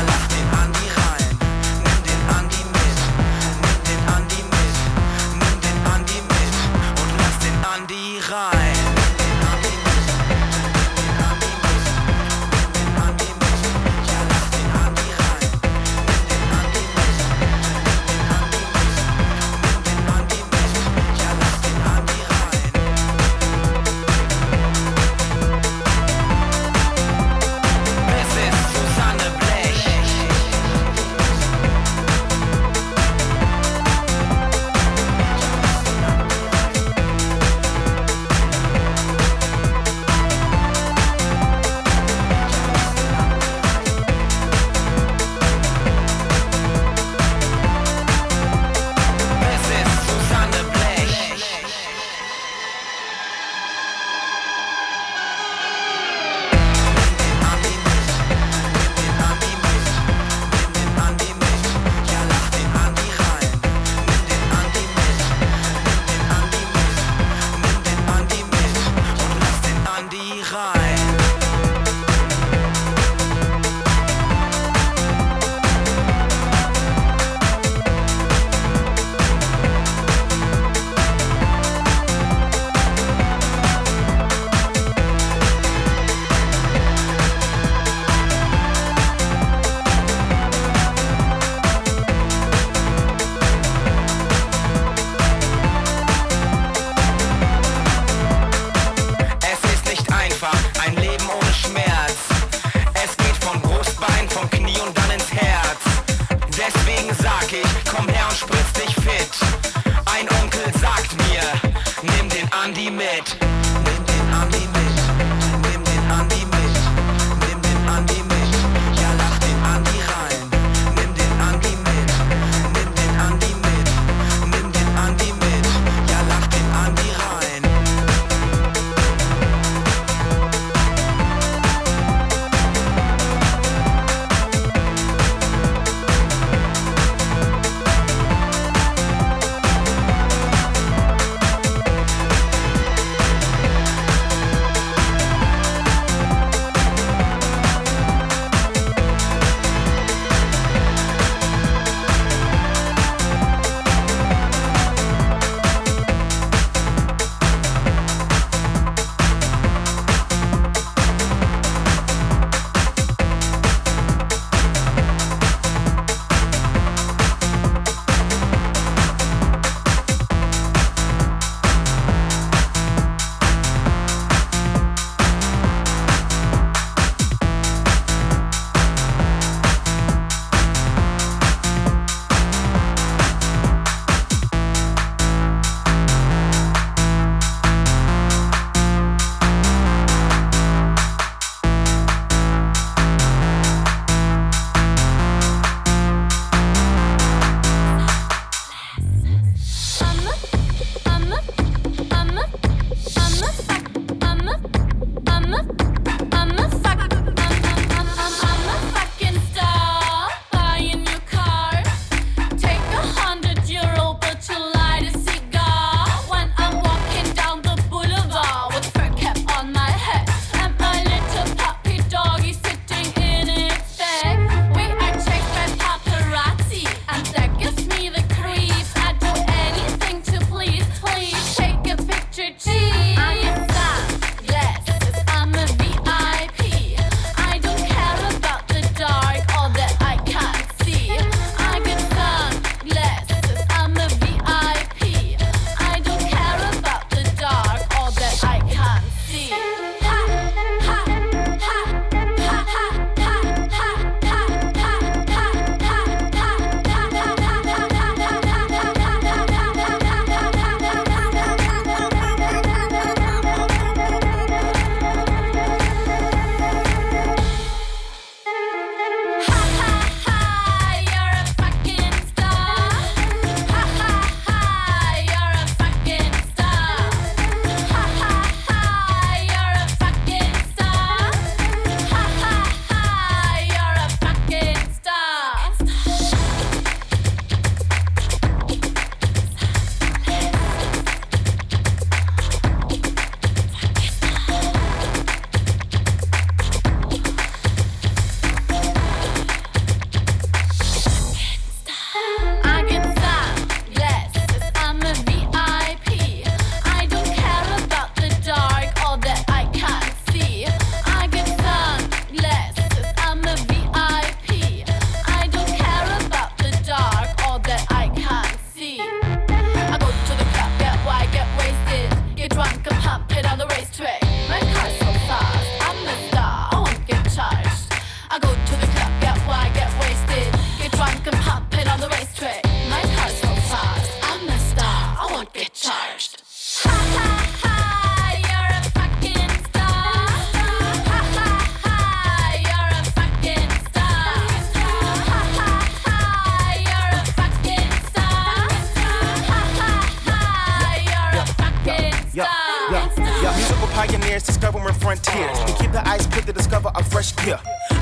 Pioneers discovering frontiers. We keep the ice quick to discover a fresh gear.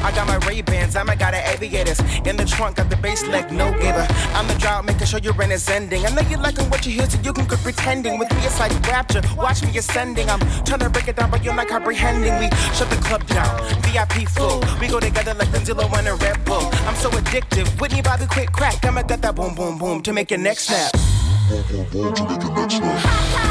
I got my Ray-Bans, I'm a got aviators. In the trunk, got the bass leg, no giver. I'm the drought, making sure your rent is ending. I know you liking what you hear, so you can quit pretending. With me, it's like rapture, watch me ascending. I'm trying to break it down, but you're not comprehending. We shut the club down, V I P full. We go together like Benzilla and a Red Bull. I'm so addictive, Whitney Bobby quick crack. I'ma got that boom, boom, boom to make your neck snap. Boom, boom, boom to make your neck snap.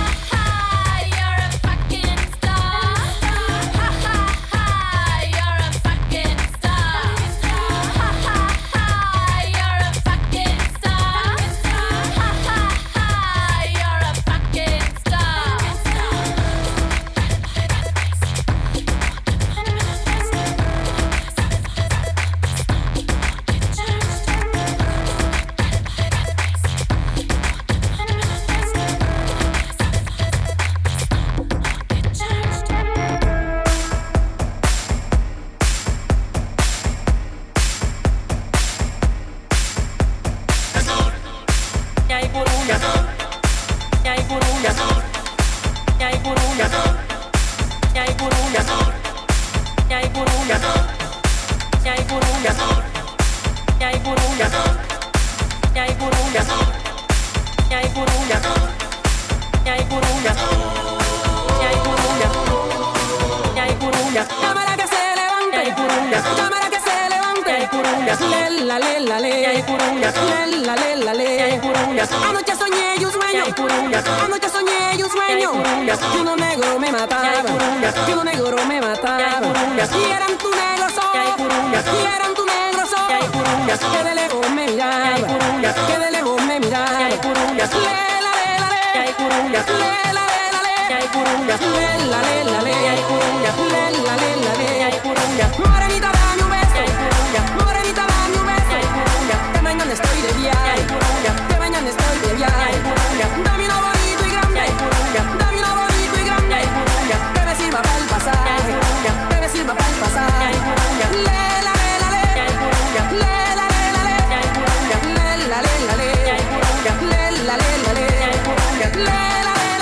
Anoche soñé y un sueño, anoche soñé y un sueño, que uno negro me mataba, que uno negro me mataba, y eran tu negro sol, y eran tu negro sol, que de lejos me miraba, que de lejos me miraba, lela, lela, lela, lela, lela, lela, lela, lela, lela, morenita dame un beso, morenita dame un beso, que mañana estoy de viaje, que mañana estoy de viaje, dame uno bonito y grande, dame uno bonito y grande, que me sirva para el pasaje, que me sirva para el pasaje, lela, lela, lela, lela, lela, lela, lela, lela, lela, lela, lela, lela, lela,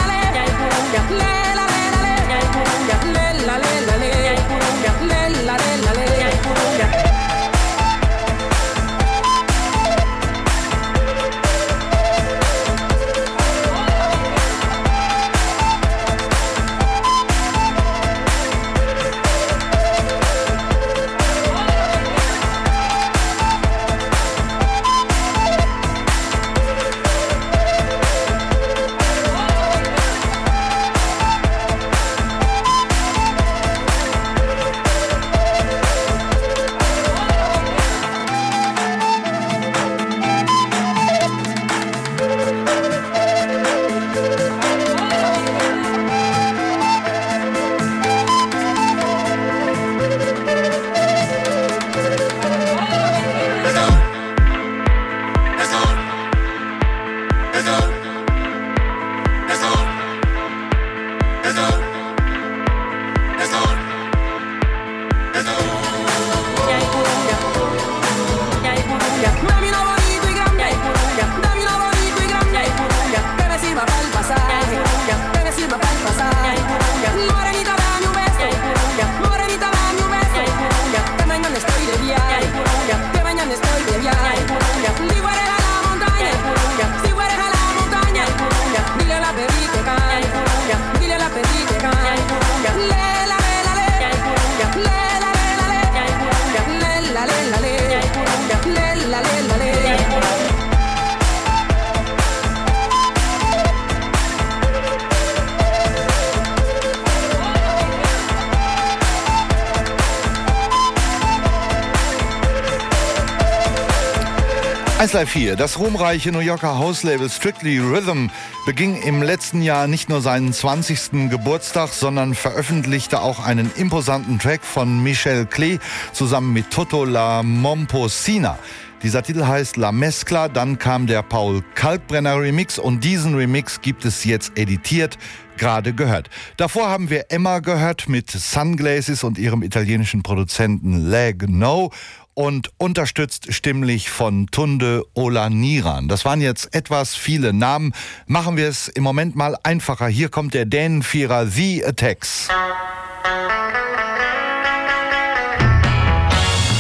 eins Live vier, das ruhmreiche New Yorker House-Label Strictly Rhythm beging im letzten Jahr nicht nur seinen zwanzigsten Geburtstag, sondern veröffentlichte auch einen imposanten Track von Michel Clé zusammen mit Toto La Momposina. Dieser Titel heißt La Mezcla, dann kam der Paul Kalkbrenner Remix und diesen Remix gibt es jetzt editiert, gerade gehört. Davor haben wir Emma gehört mit Sunglasses und ihrem italienischen Produzenten Leg No und unterstützt stimmlich von Tunde Olaniran. Das waren jetzt etwas viele Namen. Machen wir es im Moment mal einfacher. Hier kommt der Dänenvierer The Attacks.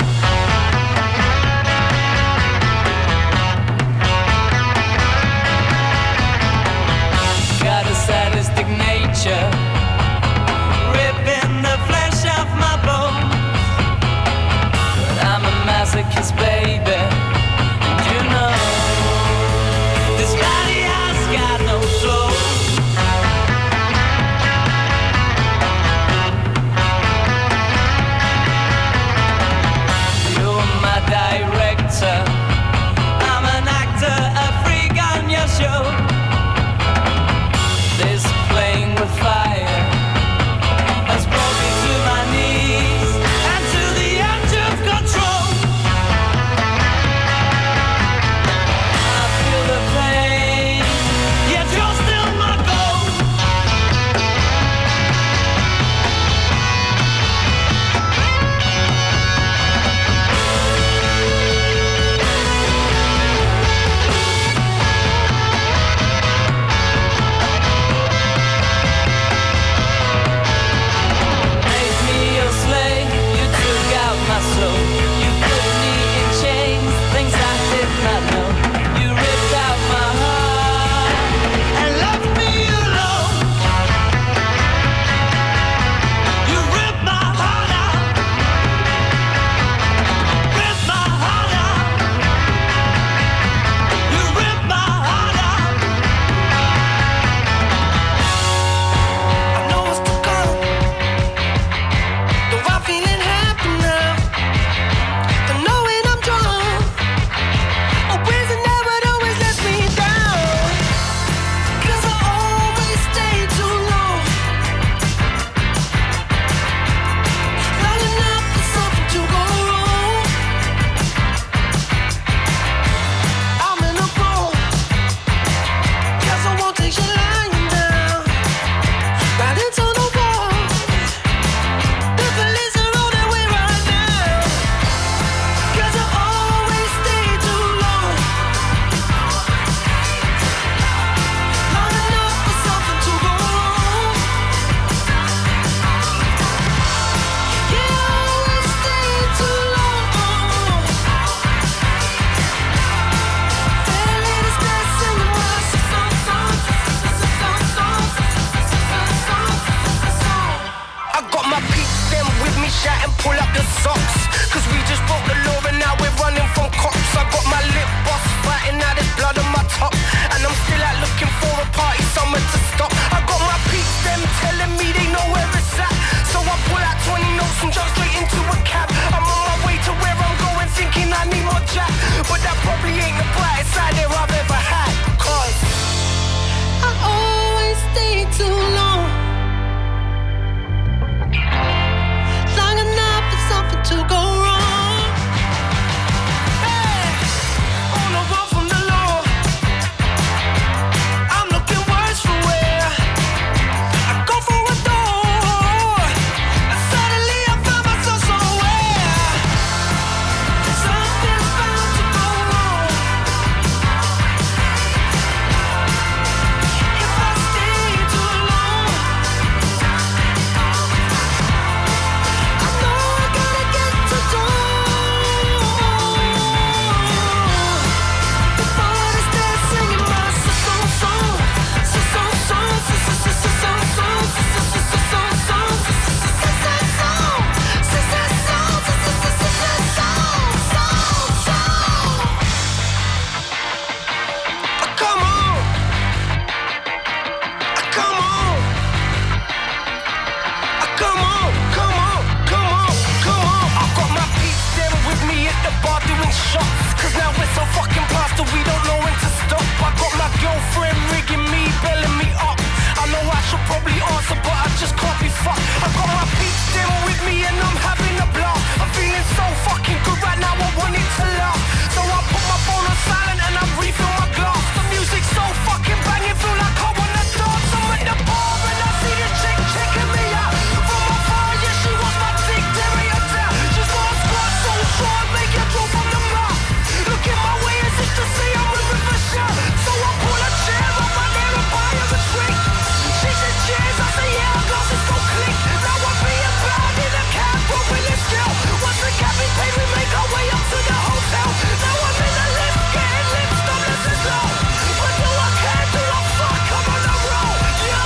socks. Cause we just broke the law and now we're running from cops. I got my lip boss fighting, now there's blood on my top. And I'm still out looking for a party, somewhere to stop. I got my peeps, them telling me they know where it's at. So I pull out twenty notes and jump straight into a cab. I'm on my way to where I'm going, thinking I need more jack. But that probably ain't the brightest idea I've ever had. Cause I always stay too long, long enough for something to go wrong. Hey, on the run from the law, I'm looking worse for wear. I go for a door, and suddenly I find myself somewhere. Something's bound to go wrong if I stay too long. I know I gotta get to dawn before they start singing my song, song, song, song, song, song, song, come on, come on, come on, come on, come on, come on. I got my peeps them with me at the bar doing shots. Cause now we're so fucking past that we don't know when to stop. I got my girlfriend rigging me, belling me up. I know I should probably answer, but I just can't be fucked. I got my peeps them with me and I'm having a blast. I'm feeling so fucking good right now, I want it to last. So I put my phone on silent and I refill my glass. The music's so fucking banging, feel like I wanna dance. I'm at the bar and I see this chick checking me out. From afar, yeah, she wants my dick, tearing her down. She's got a squat so short, make it drop from the mouth. Look at my way as if to say I'm moving for sure. So I pull a chair up my there and buy her a drink. She said cheers, I say yeah, our glasses go click. Now I'm being bad in a cab, but really still. Once the cabin paid, we make our way up to the hotel. Now I'm in the lift, getting lips, no less is low. But do I care, do I fuck, I'm on the road, yo.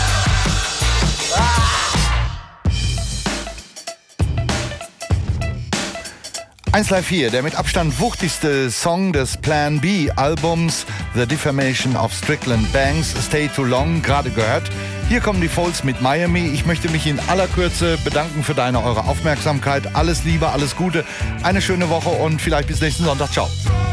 eins Live vier, der mit Abstand wuchtigste Song des Plan B Albums The Defamation of Strickland Banks, Stay Too Long, gerade gehört. Hier kommen die Folds mit Miami. Ich möchte mich in aller Kürze bedanken für deine, eure Aufmerksamkeit. Alles Liebe, alles Gute, eine schöne Woche und vielleicht bis nächsten Sonntag. Ciao.